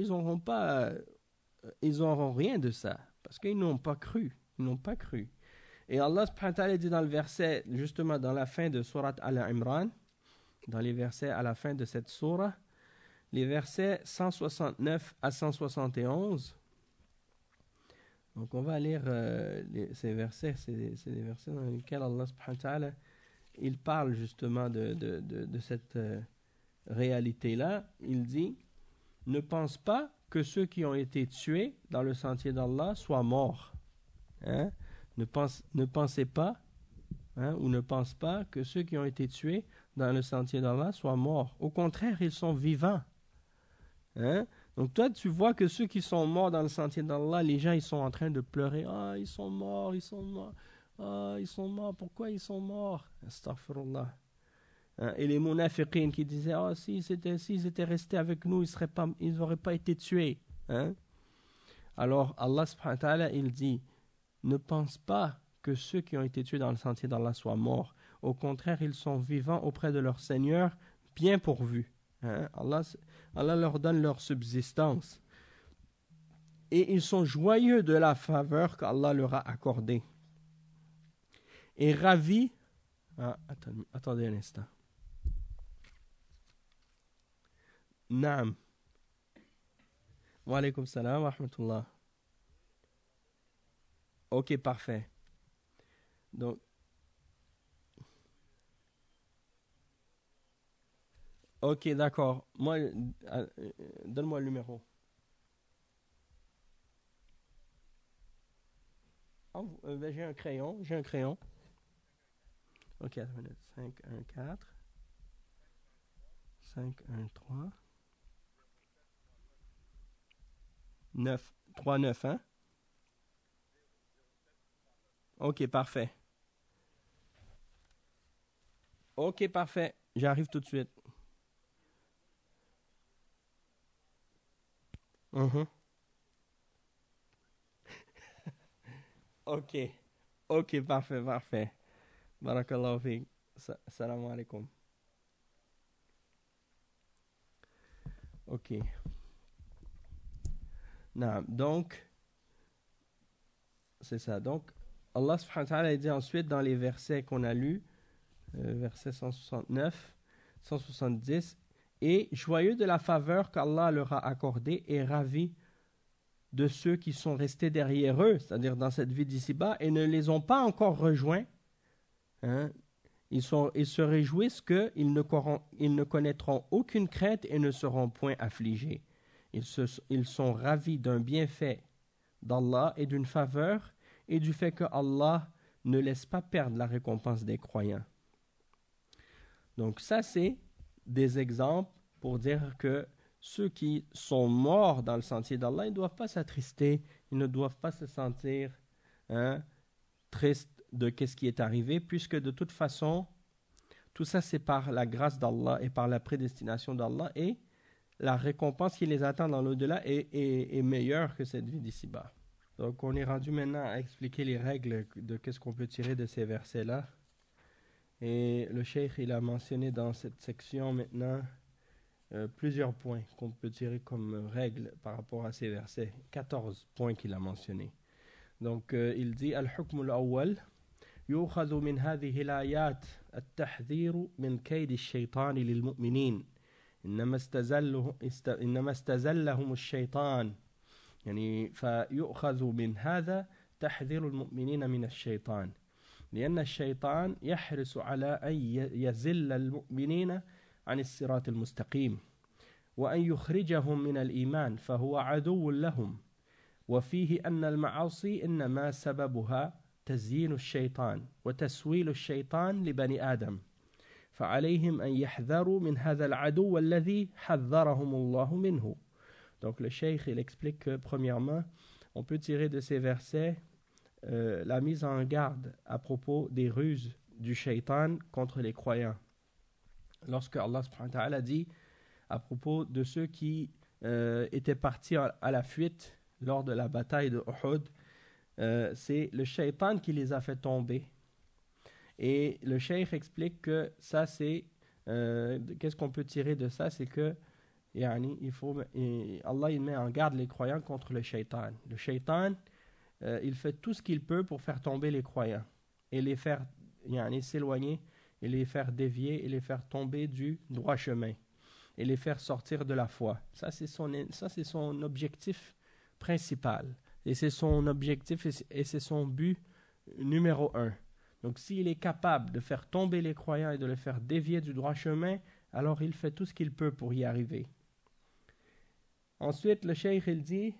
rien de ça. Parce qu'ils n'ont pas cru. Ils n'ont pas cru. Et Allah subhanahu wa ta'ala dit dans le verset, justement dans la fin de Surat Al-Imran, dans les versets à la fin de cette surah, les versets 169 à 171. Donc on va lire ces versets, c'est des versets dans lesquels Allah subhanahu wa ta'ala, il parle justement de cette réalité-là. Il dit, ne pense pas que ceux qui ont été tués dans le sentier d'Allah soient morts. Ne pensez pas, ou ne pense pas que ceux qui ont été tués dans le sentier d'Allah soient morts. Au contraire, ils sont vivants. Donc toi, tu vois que ceux qui sont morts dans le sentier d'Allah, les gens, ils sont en train de pleurer. Ah, ils sont morts, ils sont morts. Ah, ils sont morts. Pourquoi ils sont morts? Astaghfirullah. Et les munafiqin qui disaient, s'ils étaient restés avec nous, ils n'auraient pas été tués. Alors Allah subhanahu wa ta'ala, il dit, ne pense pas que ceux qui ont été tués dans le sentier d'Allah soient morts. Au contraire, ils sont vivants auprès de leur Seigneur, bien pourvus. Hein? Allah leur donne leur subsistance. Et ils sont joyeux de la faveur qu'Allah leur a accordée. Et ravis. Attendez un instant. Naam. Wa alaykum salam wa rahmatullah. Ok, parfait. Donc, ok, d'accord. Moi, donne-moi le numéro. Ben, j'ai un crayon. Ok, attends une minute. 514 513 939, hein? Ok, parfait. Ok, parfait. J'arrive tout de suite. Mhm. Ok. Ok, parfait. Barakallahu fiik. Salam alaikum. Ok. Non, donc, c'est ça. Donc, Allah subhanahu wa ta'ala dit ensuite dans les versets qu'on a lus, versets 169, 170, et joyeux de la faveur qu'Allah leur a accordée et ravis de ceux qui sont restés derrière eux, c'est-à-dire dans cette vie d'ici-bas, et ne les ont pas encore rejoints. Hein. Ils se réjouissent qu'ils ils ne connaîtront aucune crainte et ne seront point affligés. Ils sont ravis d'un bienfait d'Allah et d'une faveur et du fait que Allah ne laisse pas perdre la récompense des croyants. Donc ça, c'est des exemples pour dire que ceux qui sont morts dans le sentier d'Allah, ils ne doivent pas s'attrister, ils ne doivent pas se sentir tristes de ce qui est arrivé, puisque de toute façon, tout ça c'est par la grâce d'Allah et par la prédestination d'Allah, et la récompense qui les attend dans l'au-delà est meilleure que cette vie d'ici-bas. Donc on est rendu maintenant à expliquer les règles de qu'est-ce qu'on peut tirer de ces versets-là. Et le cheikh, il a mentionné dans cette section maintenant plusieurs points qu'on peut tirer comme règles par rapport à ces versets. 14 points qu'il a mentionnés. Donc il dit Al-Hukm al-Awwal يؤخذ من هذه الآيات التحذير من كيد الشيطان للمؤمنين إنما استزلهم الشيطان يعني فيؤخذ من هذا تحذير المؤمنين من الشيطان لأن الشيطان يحرص على أن يزل المؤمنين عن الصراط المستقيم وأن يخرجهم من الإيمان فهو عدو لهم وفيه أن المعاصي إنما سببها تزيين الشيطان وتسويل الشيطان لبني آدم فعليهم أن يحذروا من هذا العدو الذي حذرهم الله منه. Donc le cheikh il explique que premièrement on peut tirer de ces versets la mise en garde à propos des ruses du shaitan contre les croyants. Lorsque Allah subhanahu wa ta'ala dit à propos de ceux qui étaient partis à la fuite lors de la bataille de Uhud, c'est le shaitan qui les a fait tomber. Et le cheikh explique que ça c'est qu'est-ce qu'on peut tirer de ça, c'est que Allah il met en garde les croyants contre le shaitan. Le shaitan il fait tout ce qu'il peut pour faire tomber les croyants et les faire s'éloigner et les faire dévier et les faire tomber du droit chemin et les faire sortir de la foi. Ça c'est son objectif principal et c'est son objectif et c'est son but numéro 1. Donc s'il est capable de faire tomber les croyants et de les faire dévier du droit chemin, alors il fait tout ce qu'il peut pour y arriver. Ensuite le cheikh il dit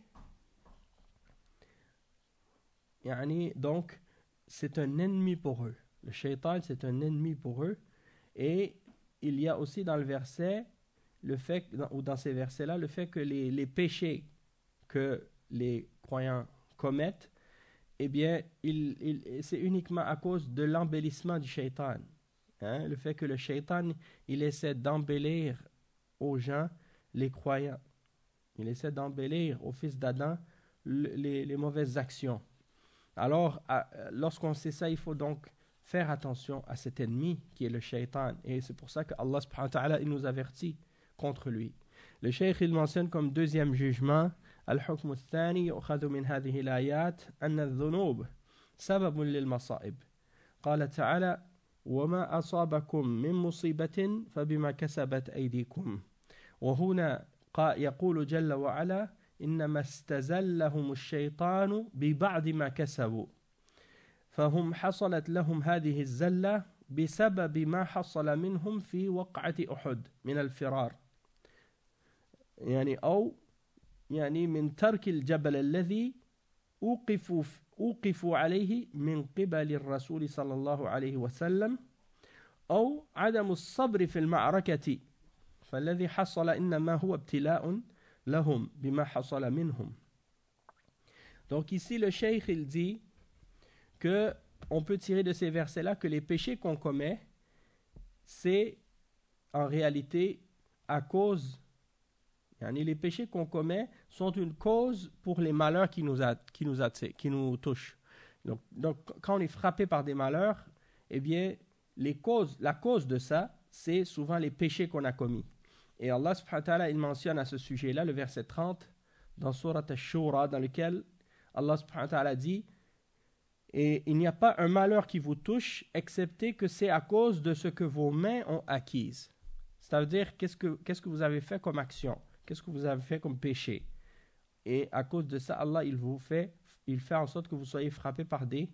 donc c'est un ennemi pour eux. Le shaitan c'est un ennemi pour eux. Et il y a aussi dans le verset le fait, ou dans ces versets là, le fait que les péchés que les croyants commettent, eh bien c'est uniquement à cause de l'embellissement du shaitan. Le fait que le shaitan il essaie d'embellir aux gens les croyants, il essaie d'embellir aux fils d'Adam les mauvaises actions. Alors, lorsqu'on sait ça, il faut donc faire attention à cet ennemi qui est le shaitan. Et c'est pour ça que Allah subhanahu wa ta'ala, il nous avertit contre lui. Le cheikh, il mentionne comme deuxième jugement الحكم الثاني يؤخذ من هذه الآيات أن الذنوب سبب للمصائب. قال تعالى وما أصابكم من مصيبة فبما كسبت أيديكم. وهنا يقول جل وعلا إنما استزلهم الشيطان ببعض ما كسبوا فهم حصلت لهم هذه الزلة بسبب ما حصل منهم في وقعة أحد من الفرار يعني من ترك الجبل الذي أوقفوا عليه من قبل الرسول صلى الله عليه وسلم أو عدم الصبر في المعركة فالذي حصل إنما هو ابتلاء لهم بما حصل منهم. Donc ici le cheikh il dit que on peut tirer de ces versets-là que les péchés qu'on commet c'est en réalité à cause les péchés qu'on commet sont une cause pour les malheurs qui nous touchent. Donc quand on est frappé par des malheurs, eh bien, la cause de ça, c'est souvent les péchés qu'on a commis. Et Allah subhanahu wa ta'ala, il mentionne à ce sujet-là, le verset 30, dans Surat Ash-Shura, dans lequel Allah subhanahu wa ta'ala dit « Et il n'y a pas un malheur qui vous touche, excepté que c'est à cause de ce que vos mains ont acquise. » C'est-à-dire, qu'est-ce que vous avez fait comme action? Qu'est-ce que vous avez fait comme péché? Et à cause de ça, Allah, il fait en sorte que vous soyez frappés par des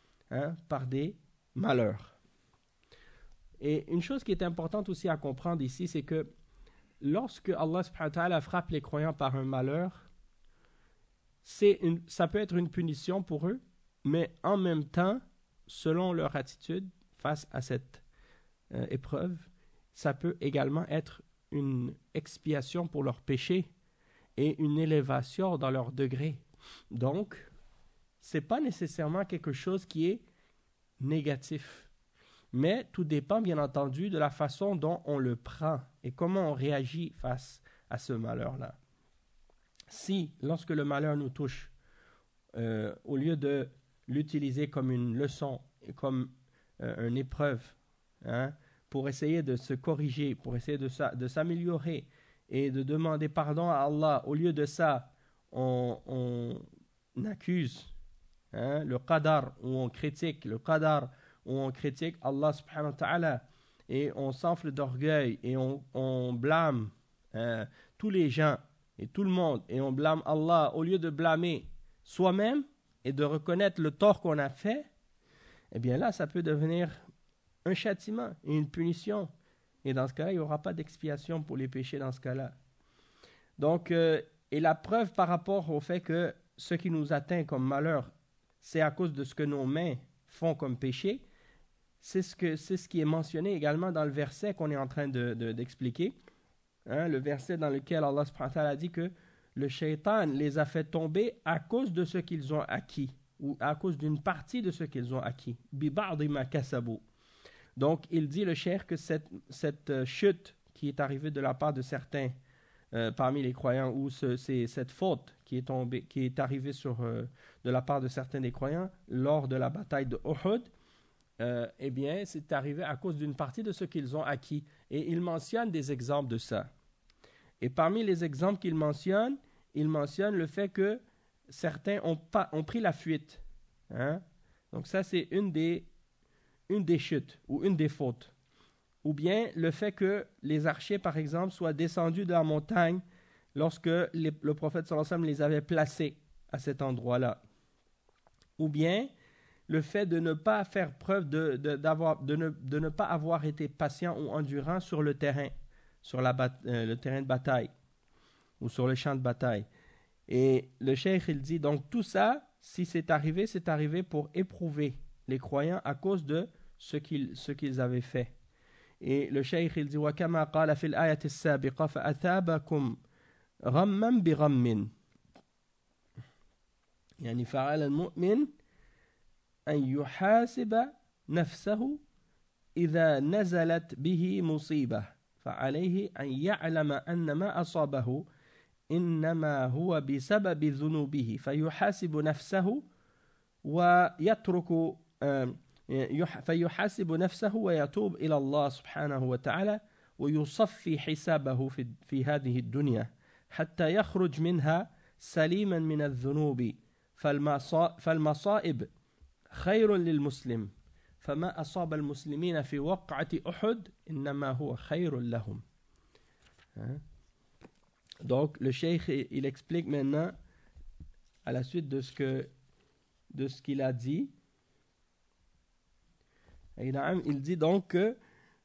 malheurs. Et une chose qui est importante aussi à comprendre ici, c'est que lorsque Allah subhanahu wa ta'ala frappe les croyants par un malheur, ça peut être une punition pour eux, mais en même temps, selon leur attitude face à cette épreuve, ça peut également être une expiation pour leurs péchés et une élévation dans leur degré. Donc, ce n'est pas nécessairement quelque chose qui est négatif. Mais tout dépend, bien entendu, de la façon dont on le prend et comment on réagit face à ce malheur-là. Si, lorsque le malheur nous touche, au lieu de l'utiliser comme une leçon et comme une épreuve, pour essayer de se corriger, pour essayer de s'améliorer et de demander pardon à Allah, au lieu de ça, on accuse le qadar, ou on critique le qadar, où on critique Allah subhanahu wa ta'ala et on s'enfle d'orgueil et on blâme tous les gens et tout le monde et on blâme Allah au lieu de blâmer soi-même et de reconnaître le tort qu'on a fait, eh bien là ça peut devenir un châtiment et une punition, et dans ce cas-là il n'y aura pas d'expiation pour les péchés dans ce cas-là. Donc et la preuve par rapport au fait que ce qui nous atteint comme malheur c'est à cause de ce que nos mains font comme péché, c'est ce qui est mentionné également dans le verset qu'on est en train d'expliquer. Le verset dans lequel Allah subhanahu wa ta'ala dit que le shaitan les a fait tomber à cause de ce qu'ils ont acquis, ou à cause d'une partie de ce qu'ils ont acquis. Bi ba'di ma kasabu. Donc il dit le cheikh que cette chute qui est arrivée de la part de certains parmi les croyants, ou c'est cette faute qui est arrivée de la part de certains des croyants lors de la bataille de Uhud, eh bien, c'est arrivé à cause d'une partie de ce qu'ils ont acquis. Et il mentionne des exemples de ça. Et parmi les exemples qu'il mentionne, il mentionne le fait que certains ont pris la fuite. Donc ça, c'est une des chutes ou une des fautes. Ou bien le fait que les archers, par exemple, soient descendus de la montagne lorsque le prophète sallallahu alayhi wa sallam les avait placés à cet endroit-là. Ou bien le fait de ne pas faire preuve de ne pas avoir été patient ou endurant sur le terrain, sur le terrain de bataille ou sur le champ de bataille. Et le cheikh il dit donc tout ça, si c'est arrivé pour éprouver les croyants à cause de ce qu'ils avaient fait. Et le cheikh il dit وَكَمَا قَالَ فِي الْآيَةِ السَّابِقَةِ فَأَثَابَكُمْ غَمًّا بِغَمٍّ يعني فعلى المؤمن أن يحاسب نفسه إذا نزلت به مصيبة فعليه أن يعلم أن ما أصابه إنما هو بسبب ذنوبه فيحاسب نفسه ويترك فيحاسب نفسه ويتوب إلى الله سبحانه وتعالى ويصفي حسابه في هذه الدنيا حتى يخرج منها سليما من الذنوب فالمصائب خير للمسلم فما أصاب المسلمين في وقعة أحد إنما هو خير لهم. Donc le cheikh il explique maintenant à la suite de ce qu'il a dit. Il dit donc que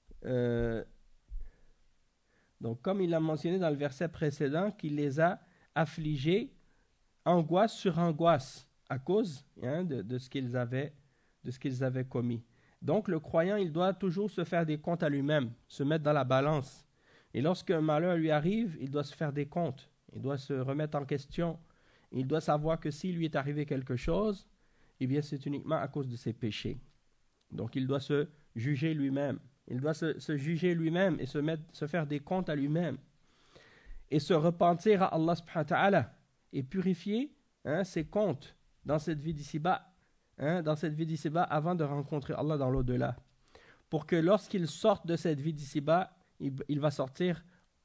donc comme il a mentionné dans le verset précédent qu'il les a affligés angoisse sur angoisse à cause de ce qu'ils avaient commis. Donc le croyant il doit toujours se faire des comptes à lui-même, se mettre dans la balance. Et lorsqu'un malheur lui arrive, il doit se faire des comptes, il doit se remettre en question. Il doit savoir que s'il lui est arrivé quelque chose, eh bien c'est uniquement à cause de ses péchés. Donc il doit se juger lui-même. Il doit se juger lui-même et se faire des comptes à lui-même. Et se repentir à Allah subhanahu wa ta'ala et purifier ses comptes dans cette vie d'ici-bas, avant de rencontrer Allah dans l'au-delà. Pour que lorsqu'il sorte de cette vie d'ici-bas, il va sortir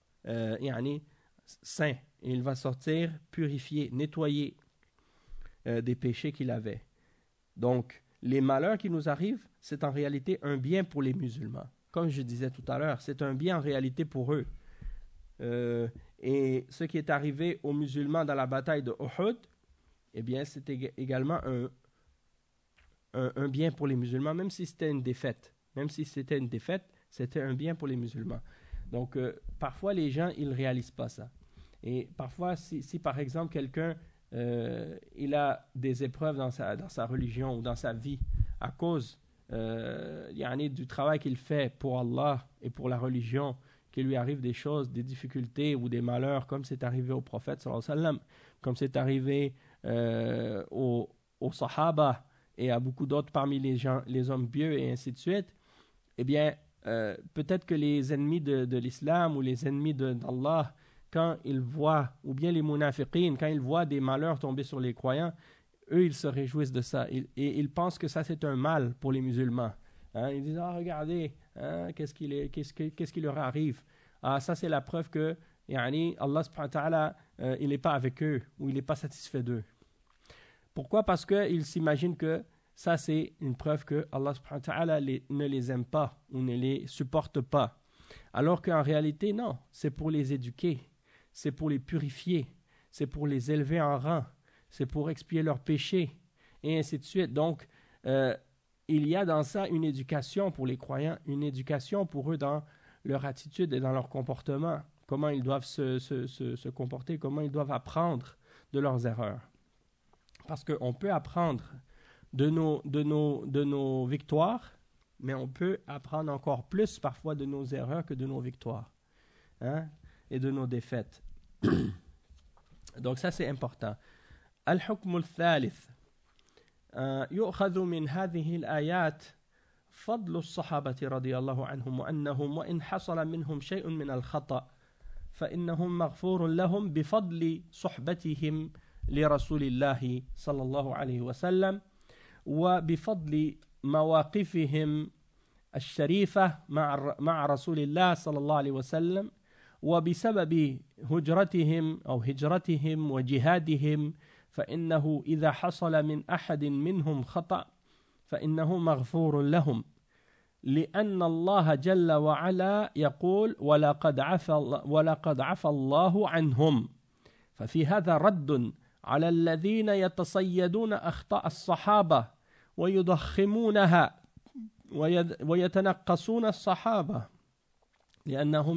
saint. Et il va sortir purifié, nettoyé des péchés qu'il avait. Donc, les malheurs qui nous arrivent, c'est en réalité un bien pour les musulmans. Comme je disais tout à l'heure, c'est un bien en réalité pour eux. Et ce qui est arrivé aux musulmans dans la bataille de Uhud, eh bien, c'était également un bien pour les musulmans, même si c'était une défaite. Même si c'était une défaite, c'était un bien pour les musulmans. Donc, parfois, les gens, ils ne réalisent pas ça. Et parfois, si par exemple, quelqu'un, il a des épreuves dans sa religion ou dans sa vie à cause du travail qu'il fait pour Allah et pour la religion, qu'il lui arrive des choses, des difficultés ou des malheurs, comme c'est arrivé au prophète, sallallahu alayhi wa sallam, comme c'est arrivé aux Sahaba et à beaucoup d'autres parmi les hommes pieux et ainsi de suite, eh bien, peut-être que les ennemis de l'islam ou les ennemis d'Allah, quand ils voient, ou bien les munafiqin, quand ils voient des malheurs tomber sur les croyants, eux, ils se réjouissent de ça. Et ils pensent que ça, c'est un mal pour les musulmans. Ils disent, regardez, qu'est-ce qui leur arrive? Ça, c'est la preuve que Allah subhanahu wa ta'ala, il n'est pas avec eux, ou il n'est pas satisfait d'eux. Pourquoi? Parce qu'ils s'imaginent que ça, c'est une preuve que Allah subhanahu wa ta'ala ne les aime pas ou ne les supporte pas. Alors qu'en réalité, non, c'est pour les éduquer, c'est pour les purifier, c'est pour les élever en rang, c'est pour expier leurs péchés, et ainsi de suite. Donc, il y a dans ça une éducation pour les croyants, une éducation pour eux dans leur attitude et dans leur comportement, comment ils doivent se comporter, comment ils doivent apprendre de leurs erreurs. Parce qu'on peut apprendre de nos victoires, mais on peut apprendre encore plus parfois de nos erreurs que de nos victoires et de nos défaites. Donc ça c'est important. Al-hukm al-thalith يؤخذ من هذه الآيات فضل الصحابة رضي الله عنهم وأنهم وإن حصل منهم شيء من الخطأ فإنهم مغفور لهم بفضل صحبتهم لرسول الله صلى الله عليه وسلم وبفضل مواقفهم الشريفة مع رسول الله صلى الله عليه وسلم وبسبب هجرتهم وجهادهم فإنه إذا حصل من أحد منهم خطأ فإنه مغفور لهم لأن الله جل وعلا يقول ولقد عفى الله عنهم ففي هذا رد على الذين يتصيدون أخطاء الصحابة ويضخمونها ويتنقصون الصحابة لأنهم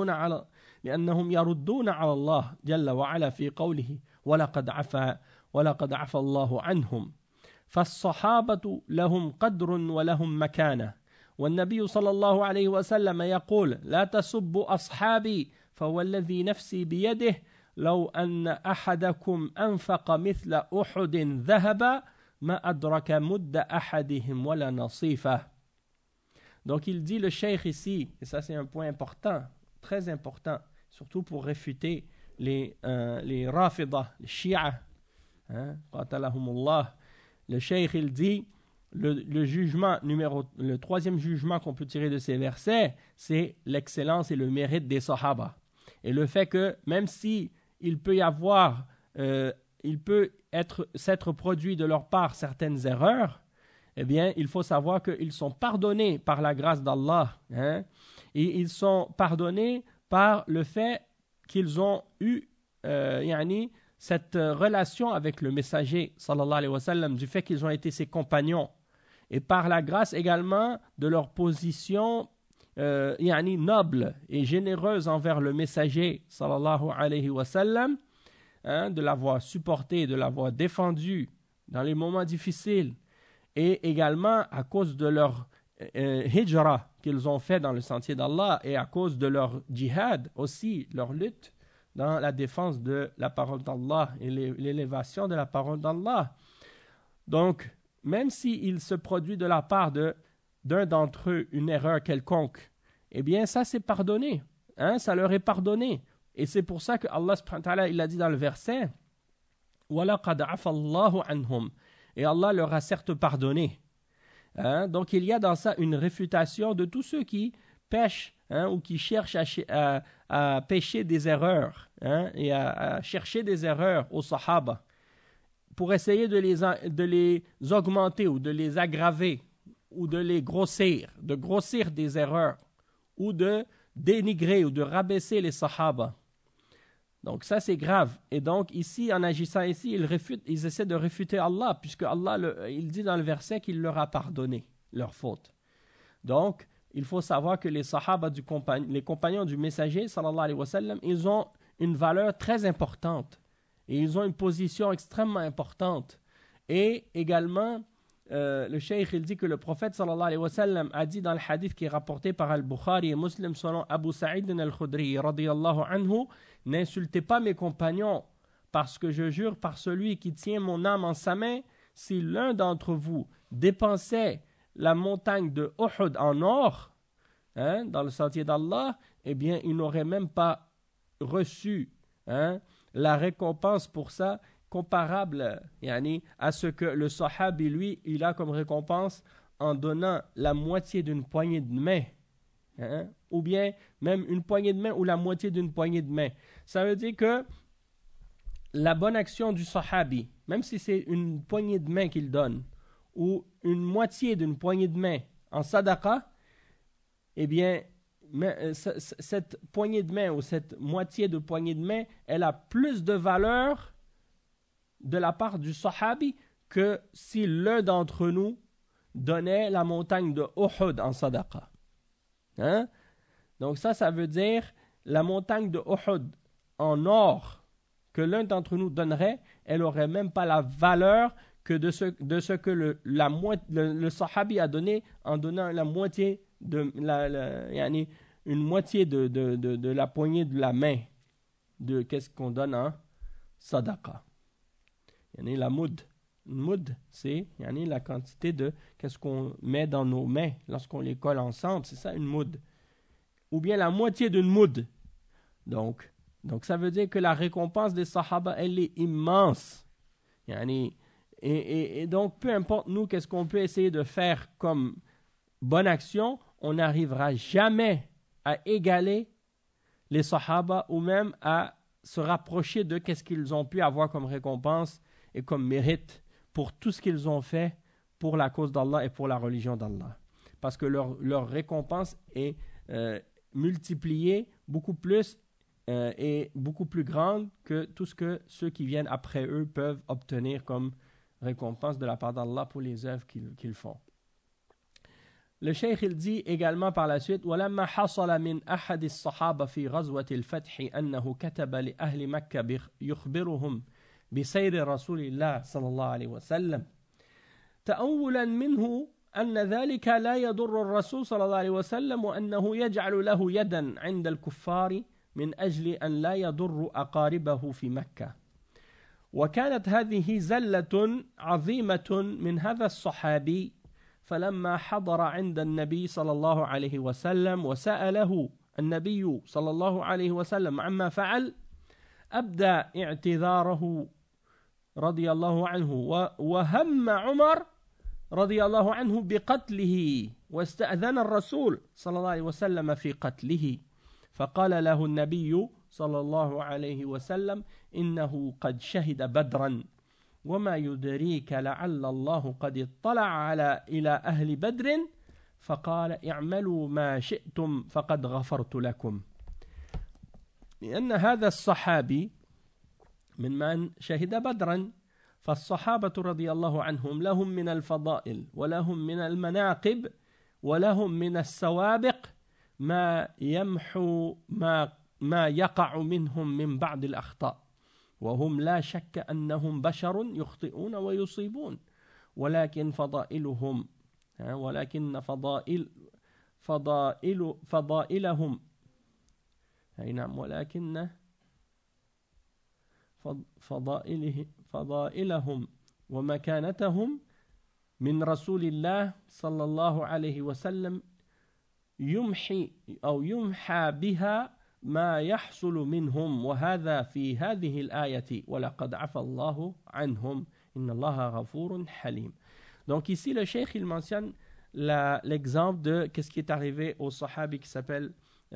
يردون على الله جل وعلا في قوله ولقد عفى الله عنهم فالصحابة لهم قدر ولهم مكانة والنبي صلى الله عليه وسلم يقول لا تسبوا أصحابي فوالذي نفسي بيده لو أن أحدكم أنفق مثل أحد ذهبا ما أدرك مد أحدهم ولا نصيفه. Donc il dit le cheikh ici, et ça c'est un point important, très important, surtout pour réfuter les Rafida, les Shia, qatalahumullah, le cheikh il dit le troisième jugement qu'on peut tirer de ces versets, c'est l'excellence et le mérite des Sahaba. Et le fait que même si il peut y avoir, s'être produit de leur part certaines erreurs, eh bien, il faut savoir qu'ils sont pardonnés par la grâce d'Allah. Et ils sont pardonnés par le fait qu'ils ont eu cette relation avec le messager, sallallahu alayhi wa sallam, du fait qu'ils ont été ses compagnons. Et par la grâce également de leur position noble et généreuse envers le messager, sallallahu alayhi wa sallam, de l'avoir supporté, de l'avoir défendu dans les moments difficiles, et également à cause de leur hijra qu'ils ont fait dans le sentier d'Allah, et à cause de leur djihad aussi, leur lutte dans la défense de la parole d'Allah et l'élévation de la parole d'Allah. Donc, même s'il se produit de la part d'un d'entre eux une erreur quelconque, eh bien ça c'est pardonné, ça leur est pardonné. Et c'est pour ça que Allah subhanahu wa ta'ala, il a dit dans le verset وَلَقَدْ عَفَى اللَّهُ عَنْهُمْ, et Allah leur a certes pardonné. Donc il y a dans ça une réfutation de tous ceux qui pêchent ou qui cherchent à pécher des erreurs et à chercher des erreurs aux Sahaba pour essayer de les augmenter ou de les aggraver ou de les grossir des erreurs ou de dénigrer ou de rabaisser les Sahaba. Donc ça c'est grave. Et donc ici, en agissant ici, ils essaient de réfuter Allah, puisque Allah il dit dans le verset qu'il leur a pardonné leurs fautes. Donc il faut savoir que les Sahaba, les compagnons du messager, sallallahu alayhi wa sallam, ils ont une valeur très importante et ils ont une position extrêmement importante. Et également, le cheikh il dit que le prophète sallallahu alayhi wa sallam a dit dans le hadith qui est rapporté par Al-Bukhari et Muslim selon Abu Sa'id al-Khudri radiyallahu anhu: n'insultez pas mes compagnons, parce que je jure par celui qui tient mon âme en sa main, si l'un d'entre vous dépensait la montagne de Uhud en or dans le sentier d'Allah, eh bien il n'aurait même pas reçu la récompense pour ça comparable à ce que le sahabi, lui, il a comme récompense en donnant la moitié d'une poignée de main, ou bien même une poignée de main ou la moitié d'une poignée de main. Ça veut dire que la bonne action du sahabi, même si c'est une poignée de main qu'il donne, ou une moitié d'une poignée de main en sadaqa, eh bien, cette poignée de main ou cette moitié de poignée de main, elle a plus de valeur de la part du sahabi que si l'un d'entre nous donnait la montagne de Uhud en sadaqa. Donc ça veut dire la montagne de Uhud en or que l'un d'entre nous donnerait, elle n'aurait même pas la valeur que de ce que le sahabi a donné en donnant la moitié une moitié de la poignée de la main de qu'est-ce qu'on donne en sadaqa. La moud. Moud, c'est la quantité de qu'est-ce qu'on met dans nos mains lorsqu'on les colle ensemble, c'est ça une moud. Ou bien la moitié d'une moud. Donc ça veut dire que la récompense des sahaba, elle est immense. Et donc peu importe nous qu'est-ce qu'on peut essayer de faire comme bonne action, on n'arrivera jamais à égaler les sahaba ou même à se rapprocher de qu'est-ce qu'ils ont pu avoir comme récompense et comme mérite pour tout ce qu'ils ont fait pour la cause d'Allah et pour la religion d'Allah. Parce que leur récompense est multipliée beaucoup plus et beaucoup plus grande que tout ce que ceux qui viennent après eux peuvent obtenir comme récompense de la part d'Allah pour les œuvres qu'ils font. Le cheikh il dit également par la suite: وَلَمَّا حَصَلَ مِنْ أَحَدِ الصَّحَابَةِ فِي غَزْوَةِ الْفَتْحِ أَنَّهُ كَتَبَ لِأَهْلِ مَكَّةَ يُخْبِرُهُمْ بسير رسول الله صلى الله عليه وسلم تأولا منه أن ذلك لا يضر الرسول صلى الله عليه وسلم وأنه يجعل له يدا عند الكفار من أجل أن لا يضر أقاربه في مكة. وكانت هذه زلة عظيمة من هذا الصحابي، فلما حضر عند النبي صلى الله عليه وسلم وسأله النبي صلى الله عليه وسلم عما فعل أبدى اعتذاره رضي الله عنه وهم عمر رضي الله عنه بقتله واستأذن الرسول صلى الله عليه وسلم في قتله فقال له النبي صلى الله عليه وسلم إنه قد شهد بدرا وما يدريك لعل الله قد اطلع إلى أهل بدر فقال اعملوا ما شئتم فقد غفرت لكم لأن هذا الصحابي من شهد بدرا فالصحابة رضي الله عنهم لهم من الفضائل ولهم من المناقب ولهم من السوابق ما يمحو ما يقع منهم من بعض الأخطاء وهم لا شك أنهم بشر يخطئون ويصيبون ولكن فضائلهم أي نعم ولكن فضائلهم ومكانتهم من رسول الله صلى الله عليه وسلم يمحى بها ما يحصل منهم وهذا في هذه الآية ولقد عفى الله عنهم إن الله غفور حليم. Donc ici le cheikh il mentionne l'exemple de qu'est-ce qui est arrivé au sahabi qui s'appelle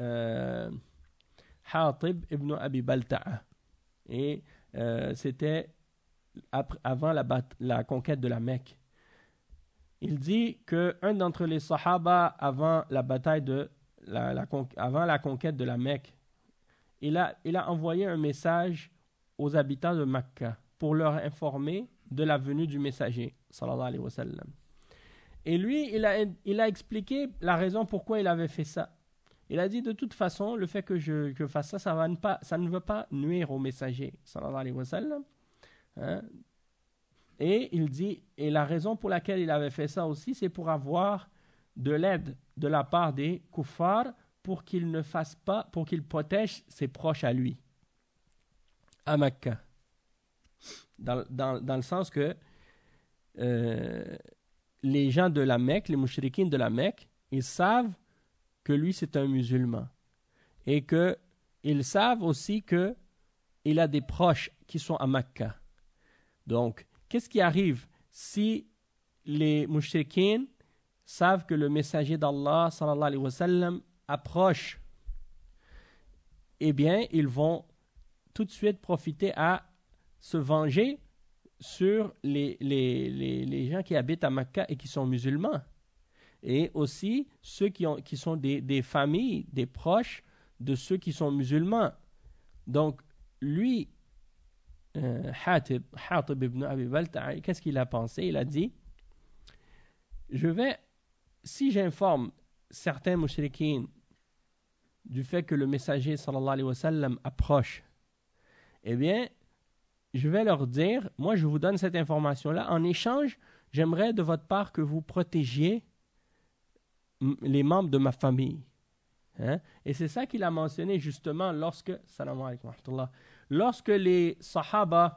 Hatib ibn Abi Balta'a et c'était avant la conquête de la Mecque. Il dit qu'un d'entre les sahaba avant la bataille avant la conquête de la Mecque, il a envoyé un message aux habitants de Mecca pour leur informer de la venue du messager sallallahu alayhi wa sallam. Et lui, il a expliqué la raison pourquoi il avait fait ça. Il a dit de toute façon, le fait que je fasse ça, ça ne veut pas nuire au messager sallallahu alayhi wa sallam. Hein? Et il dit, et la raison pour laquelle il avait fait ça aussi, c'est pour avoir de l'aide de la part des kuffars pour qu'il ne fasse pas, pour qu'il protège ses proches à lui, à Mecca. Dans le sens que les gens de la Mecque, les mouchrikines de la Mecque, ils savent que lui c'est un musulman et qu'ils savent aussi qu'il a des proches qui sont à Mecca. Donc, qu'est-ce qui arrive si les mouchrikines savent que le messager d'Allah sallallahu alayhi wa sallam approche? Eh bien, ils vont tout de suite profiter à se venger sur les gens qui habitent à Mecca et qui sont musulmans. Et aussi ceux qui sont des familles, des proches de ceux qui sont musulmans. Donc, lui, Hatib ibn Abi Balta'a, qu'est-ce qu'il a pensé? Il a dit, si j'informe certains mouchrikines du fait que le messager sallallahu alayhi wa sallam approche, eh bien, je vais leur dire, moi je vous donne cette information-là, en échange, j'aimerais de votre part que vous protégiez les membres de ma famille. Hein? Et c'est ça qu'il a mentionné justement lorsque les sahaba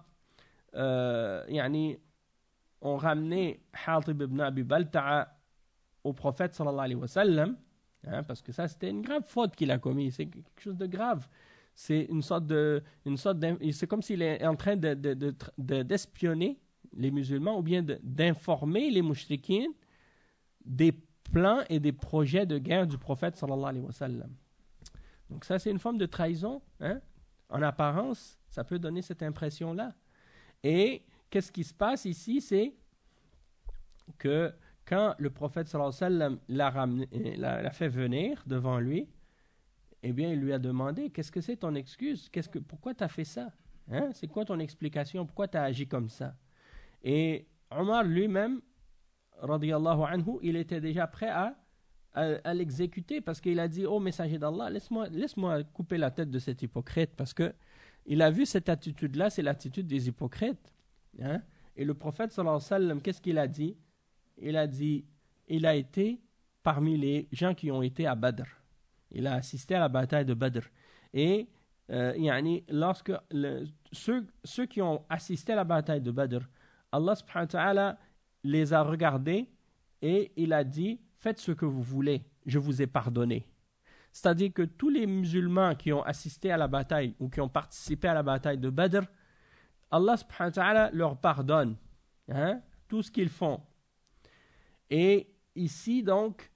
ont ramené Hatib ibn Abi Balta'a au prophète sallallahu alayhi wa sallam, hein, parce que ça c'était une grave faute qu'il a commis, c'est quelque chose de grave. C'est c'est comme s'il est en train d'espionner les musulmans ou bien d'informer les mouchrikines des plans et des projets de guerre du prophète sallallahu alayhi wa sallam. Donc ça c'est une forme de trahison, hein? En apparence, ça peut donner cette impression-là. Et qu'est-ce qui se passe ici? C'est que quand le prophète sallallahu alayhi wa sallam l'a fait venir devant lui, eh bien, il lui a demandé, qu'est-ce que c'est ton excuse? Pourquoi tu as fait ça? Hein? C'est quoi ton explication? Pourquoi tu as agi comme ça? Et Omar lui-même, radiyallahu anhu, il était déjà prêt à l'exécuter parce qu'il a dit, oh messager d'Allah, laisse-moi couper la tête de cet hypocrite, parce que il a vu cette attitude-là, c'est l'attitude des hypocrites. Hein? Et le prophète sallallahu alayhi wa sallam, qu'est-ce qu'il a dit? Il a dit, il a été parmi les gens qui ont été à Badr. Il a assisté à la bataille de Badr. Et lorsque ceux qui ont assisté à la bataille de Badr, Allah subhanahu wa ta'ala les a regardés et il a dit, faites ce que vous voulez, je vous ai pardonné. C'est-à-dire que tous les musulmans qui ont assisté à la bataille ou qui ont participé à la bataille de Badr, Allah subhanahu wa ta'ala leur pardonne tout ce qu'ils font. Et ici donc,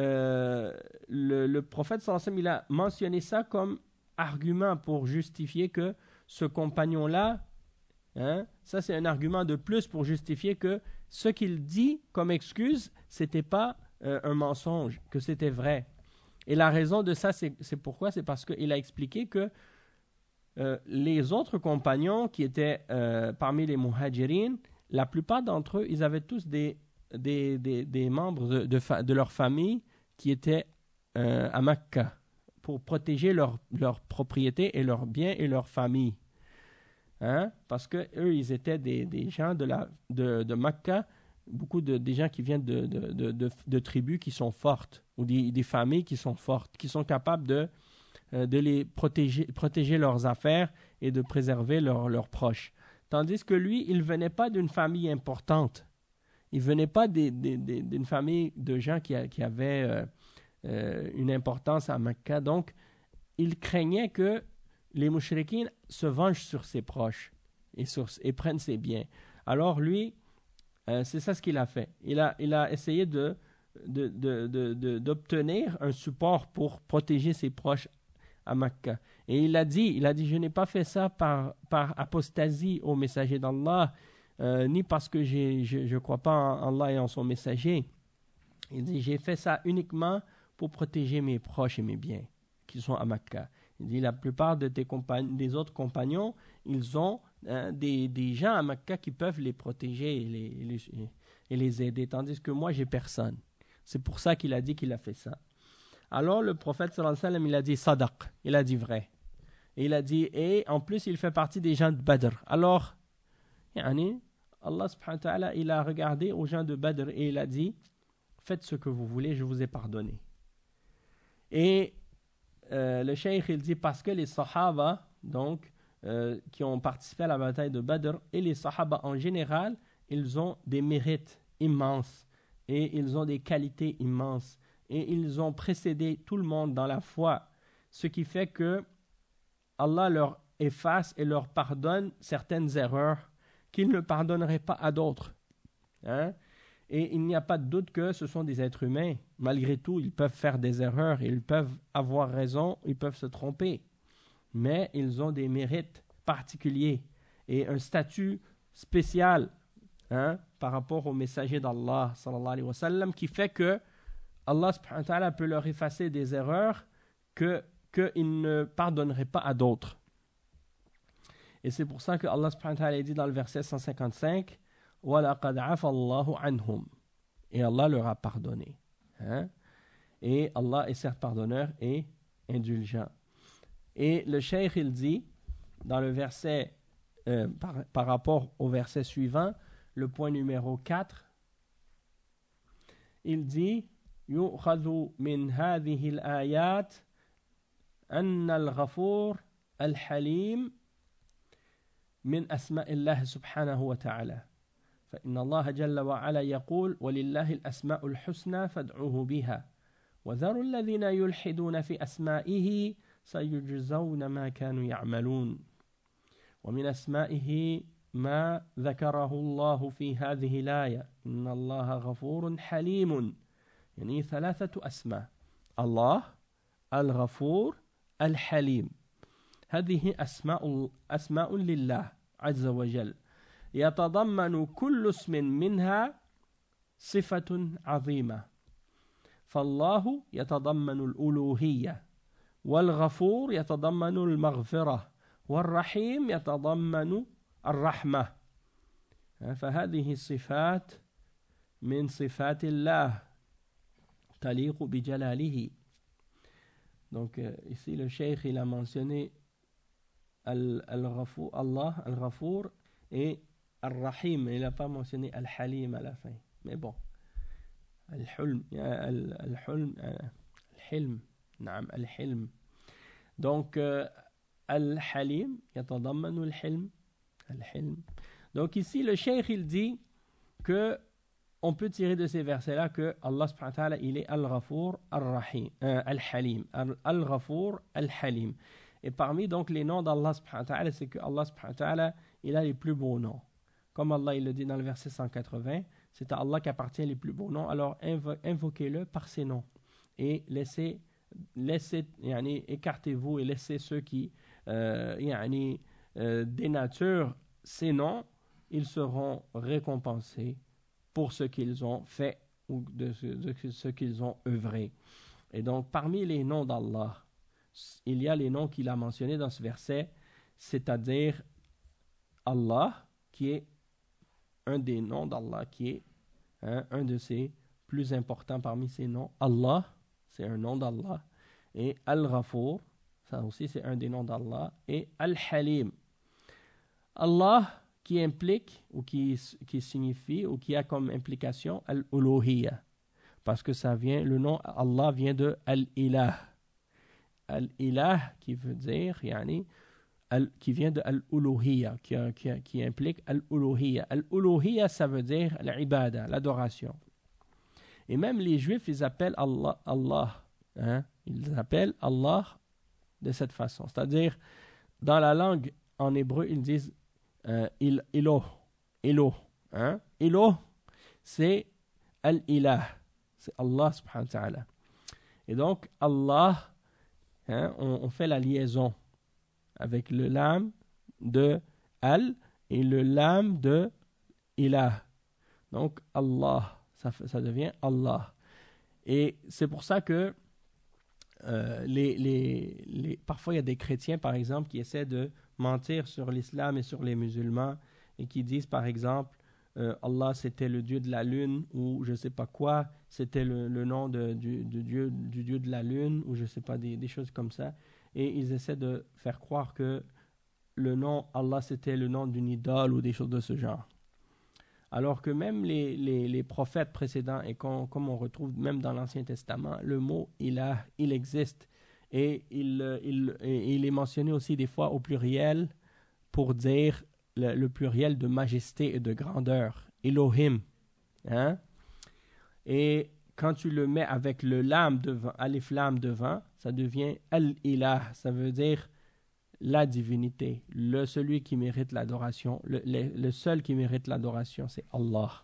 le prophète sallallahu alayhi wa sallam, il a mentionné ça comme argument pour justifier que ce compagnon-là, ça c'est un argument de plus pour justifier que ce qu'il dit comme excuse, c'était pas un mensonge, que c'était vrai. Et la raison de ça, c'est pourquoi? C'est parce qu'il a expliqué que les autres compagnons qui étaient parmi les muhajirin, la plupart d'entre eux, ils avaient tous des membres de leur famille qui étaient à Mecca pour protéger leur propriété et leurs biens et leur famille. Parce que eux, ils étaient des gens de Mecca, beaucoup des gens qui viennent de tribus qui sont fortes ou des familles qui sont fortes, qui sont capables de les protéger leurs affaires et de préserver leurs proches. Tandis que lui, il ne venait pas d'une famille importante. Il ne venait pas d'une famille de gens qui avaient une importance à Mecca. Donc, il craignait que les mouchriquines se vengent sur ses proches et prennent ses biens. Alors lui, c'est ça ce qu'il a fait. Il a essayé d'obtenir un support pour protéger ses proches à Mecca. Et il a dit, je n'ai pas fait ça par apostasie au messager d'Allah, ni parce que je ne crois pas en Allah et en son messager. Il dit, j'ai fait ça uniquement pour protéger mes proches et mes biens qui sont à Mecca. Il dit, la plupart des autres compagnons, ils ont des gens à Mecca qui peuvent les protéger et les aider, tandis que moi, j'ai personne. C'est pour ça qu'il a dit qu'il a fait ça. Alors, le prophète, sallallahu alayhi wa sallam, il a dit sadaq, il a dit vrai. Et il a dit, et en plus, il fait partie des gens de Badr. Alors, Allah subhanahu wa ta'ala, il a regardé aux gens de Badr et il a dit, faites ce que vous voulez, je vous ai pardonné. Et le cheikh, il dit, parce que les sahaba, donc, qui ont participé à la bataille de Badr, et les sahaba en général, ils ont des mérites immenses, et ils ont des qualités immenses, et ils ont précédé tout le monde dans la foi, ce qui fait que Allah leur efface et leur pardonne certaines erreurs qu'il ne pardonnerait pas à d'autres. Et il n'y a pas de doute que ce sont des êtres humains. Malgré tout, ils peuvent faire des erreurs, ils peuvent avoir raison, ils peuvent se tromper. Mais ils ont des mérites particuliers et un statut spécial par rapport au messager d'Allah sallallahu alayhi wa sallam, qui fait que Allah subhanahu wa ta'ala peut leur effacer des erreurs qu'il ne pardonnerait pas à d'autres. Et c'est pour ça que Allah subhanahu wa ta'ala dit dans le verset 155, وَلَقَدْ عَفَى اللَّهُ عَنْهُمْ. Et Allah leur a pardonné. Et Allah est certes pardonneur et indulgent. Et le cheikh, il dit, dans le verset, par rapport au verset suivant, le point numéro 4, il dit, يُؤْخَذُ مِنْ هَذِهِ الْآيَاتِ أَنَّ الْغَفُورَ الْحَلِيمُ من أسماء الله سبحانه وتعالى فإن الله جل وعلا يقول ولله الأسماء الحسنى فادعوه بها وذروا الذين يلحدون في أسمائه سيجزون ما كانوا يعملون ومن أسمائه ما ذكره الله في هذه الآية إن الله غفور حليم يعني 3 أسماء الله الغفور الحليم هذه أسماء لله عز وجل يتضمن كل اسم منها صفة عظيمة فالله يتضمن الألوهية والغفور يتضمن المغفرة والرحيم يتضمن الرحمة فهذه الصفات من صفات الله تليق بجلاله. Donc ici le cheikh il a mentionné Al-Ghafour, Allah, Al-Ghafour et Al-Rahim. Il n'a pas mentionné Al-Halim à la fin. Mais bon. Al-Hulm. Al-Hilm. Naam, Al-Hilm. Donc, Al-Halim, yatadammanu Al-Hilm. Al-Hilm. Donc ici, le cheikh, il dit que on peut tirer de ces versets-là que Allah subhanahu wa ta'ala, il est Al-Ghafour, Al-Rahim, Al-Halim. Al-Ghafour, Al-Halim. Et parmi donc les noms d'Allah subhanahu wa ta'ala, c'est que Allah subhanahu wa ta'ala, il a les plus beaux noms. Comme Allah il le dit dans le verset 180, c'est à Allah qu'appartient les plus beaux noms, alors invoquez-le par ses noms. Et écartez-vous et laissez ceux qui dénaturent ces noms, ils seront récompensés pour ce qu'ils ont fait ou de ce qu'ils ont œuvré. Et donc, parmi les noms d'Allah, il y a les noms qu'il a mentionnés dans ce verset, c'est-à-dire Allah, qui est un des noms d'Allah, qui est un de ses plus importants parmi ses noms. Allah, c'est un nom d'Allah. Et Al-Ghafour, ça aussi c'est un des noms d'Allah. Et Al-Halim. Allah qui implique ou qui signifie ou qui a comme implication Al-Uluhiyya. Parce que le nom Allah vient de Al-Ilah. Al-Ilah qui veut dire, qui vient de Al-Uluhiyya, qui implique Al-Uluhiyya. Al-Uluhiyya, ça veut dire l'ibada, l'adoration. Et même les Juifs, ils appellent Allah. Ils appellent Allah de cette façon. C'est-à-dire, dans la langue en hébreu, ils disent Ilo. Ilo, c'est Al-Ilah. C'est Allah subhanahu wa ta'ala. Et donc, Allah, on fait la liaison avec le lam de Al et le lam de Ilah. Donc, Allah, ça devient Allah. Et c'est pour ça que parfois il y a des chrétiens, par exemple, qui essaient de mentir sur l'islam et sur les musulmans et qui disent, par exemple, Allah c'était le dieu de la lune ou je ne sais pas quoi, c'était le nom du dieu de la lune ou je ne sais pas, des choses comme ça. Et ils essaient de faire croire que le nom Allah c'était le nom d'une idole ou des choses de ce genre. Alors que même les prophètes précédents, et comme on retrouve même dans l'Ancien Testament, le mot Ilah, il existe. Et il est mentionné aussi des fois au pluriel pour dire le pluriel de majesté et de grandeur. Elohim. Et quand tu le mets avec le lam devant, alif lam devant, ça devient Al-Ilah. Ça veut dire la divinité, celui qui mérite l'adoration, le seul qui mérite l'adoration, c'est Allah.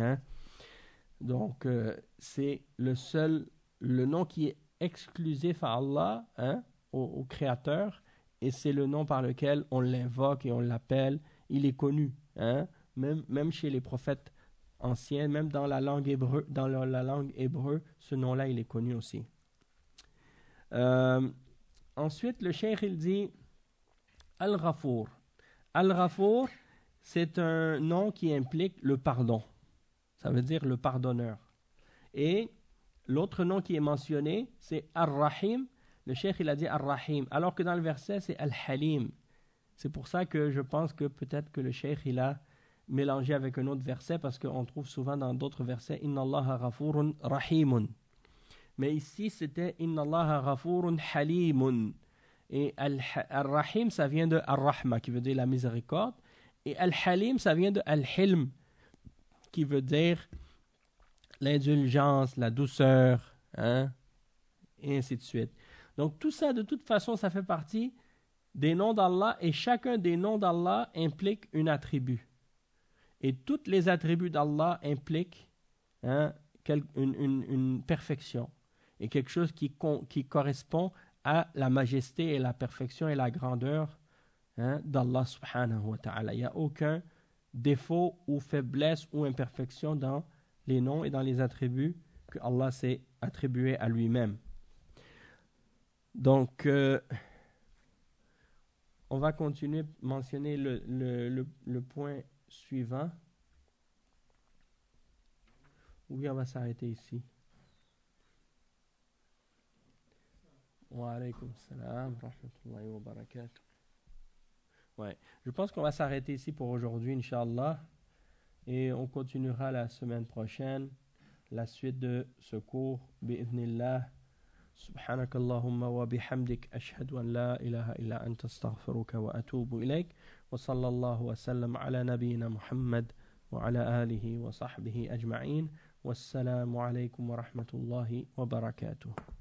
Donc, c'est le nom qui est exclusif à Allah, au Créateur, et c'est le nom par lequel on l'invoque et on l'appelle. Il est connu, même chez les prophètes anciens, même dans la langue hébreu, ce nom-là, il est connu aussi. Ensuite, le cheikh, il dit Al-Ghafour. Al-Ghafour, c'est un nom qui implique le pardon. Ça veut dire le pardonneur. Et l'autre nom qui est mentionné, c'est Ar-Rahim. Le cheikh, il a dit Ar-Rahim, alors que dans le verset, c'est Al-Halim. C'est pour ça que je pense que peut-être que le cheikh, il a mélangé avec un autre verset, parce qu'on trouve souvent dans d'autres versets Inna Allaha Ghafurun Rahimun. Mais ici, c'était Inna Allaha Ghafurun Halimun. Et Al-Rahim, ça vient de Ar-Rahma, qui veut dire la miséricorde. Et Al-Halim, ça vient de Al-Hilm, qui veut dire l'indulgence, la douceur, et ainsi de suite. Donc tout ça, de toute façon, ça fait partie des noms d'Allah, et chacun des noms d'Allah implique un attribut. Et tous les attributs d'Allah impliquent une perfection, et quelque chose qui correspond à la majesté et la perfection et la grandeur d'Allah subhanahu wa ta'ala. Il n'y a aucun défaut ou faiblesse ou imperfection dans les noms et dans les attributs que Allah s'est attribué à lui-même. Donc, on va continuer à mentionner le point suivant. Ou bien on va s'arrêter ici. Wa alaykum salam, rahmatullahi wa barakatuh. Ouais, je pense qu'on va s'arrêter ici pour aujourd'hui, Inch'Allah. Et on continuera la semaine prochaine, la suite de ce cours, bi'idhnillah. سبحانك اللهم وبحمدك أشهد أن لا إله إلا أنت استغفرك وأتوب إليك وصلى الله وسلم على نبينا محمد وعلى آله وصحبه أجمعين. والسلام عليكم ورحمة الله وبركاته.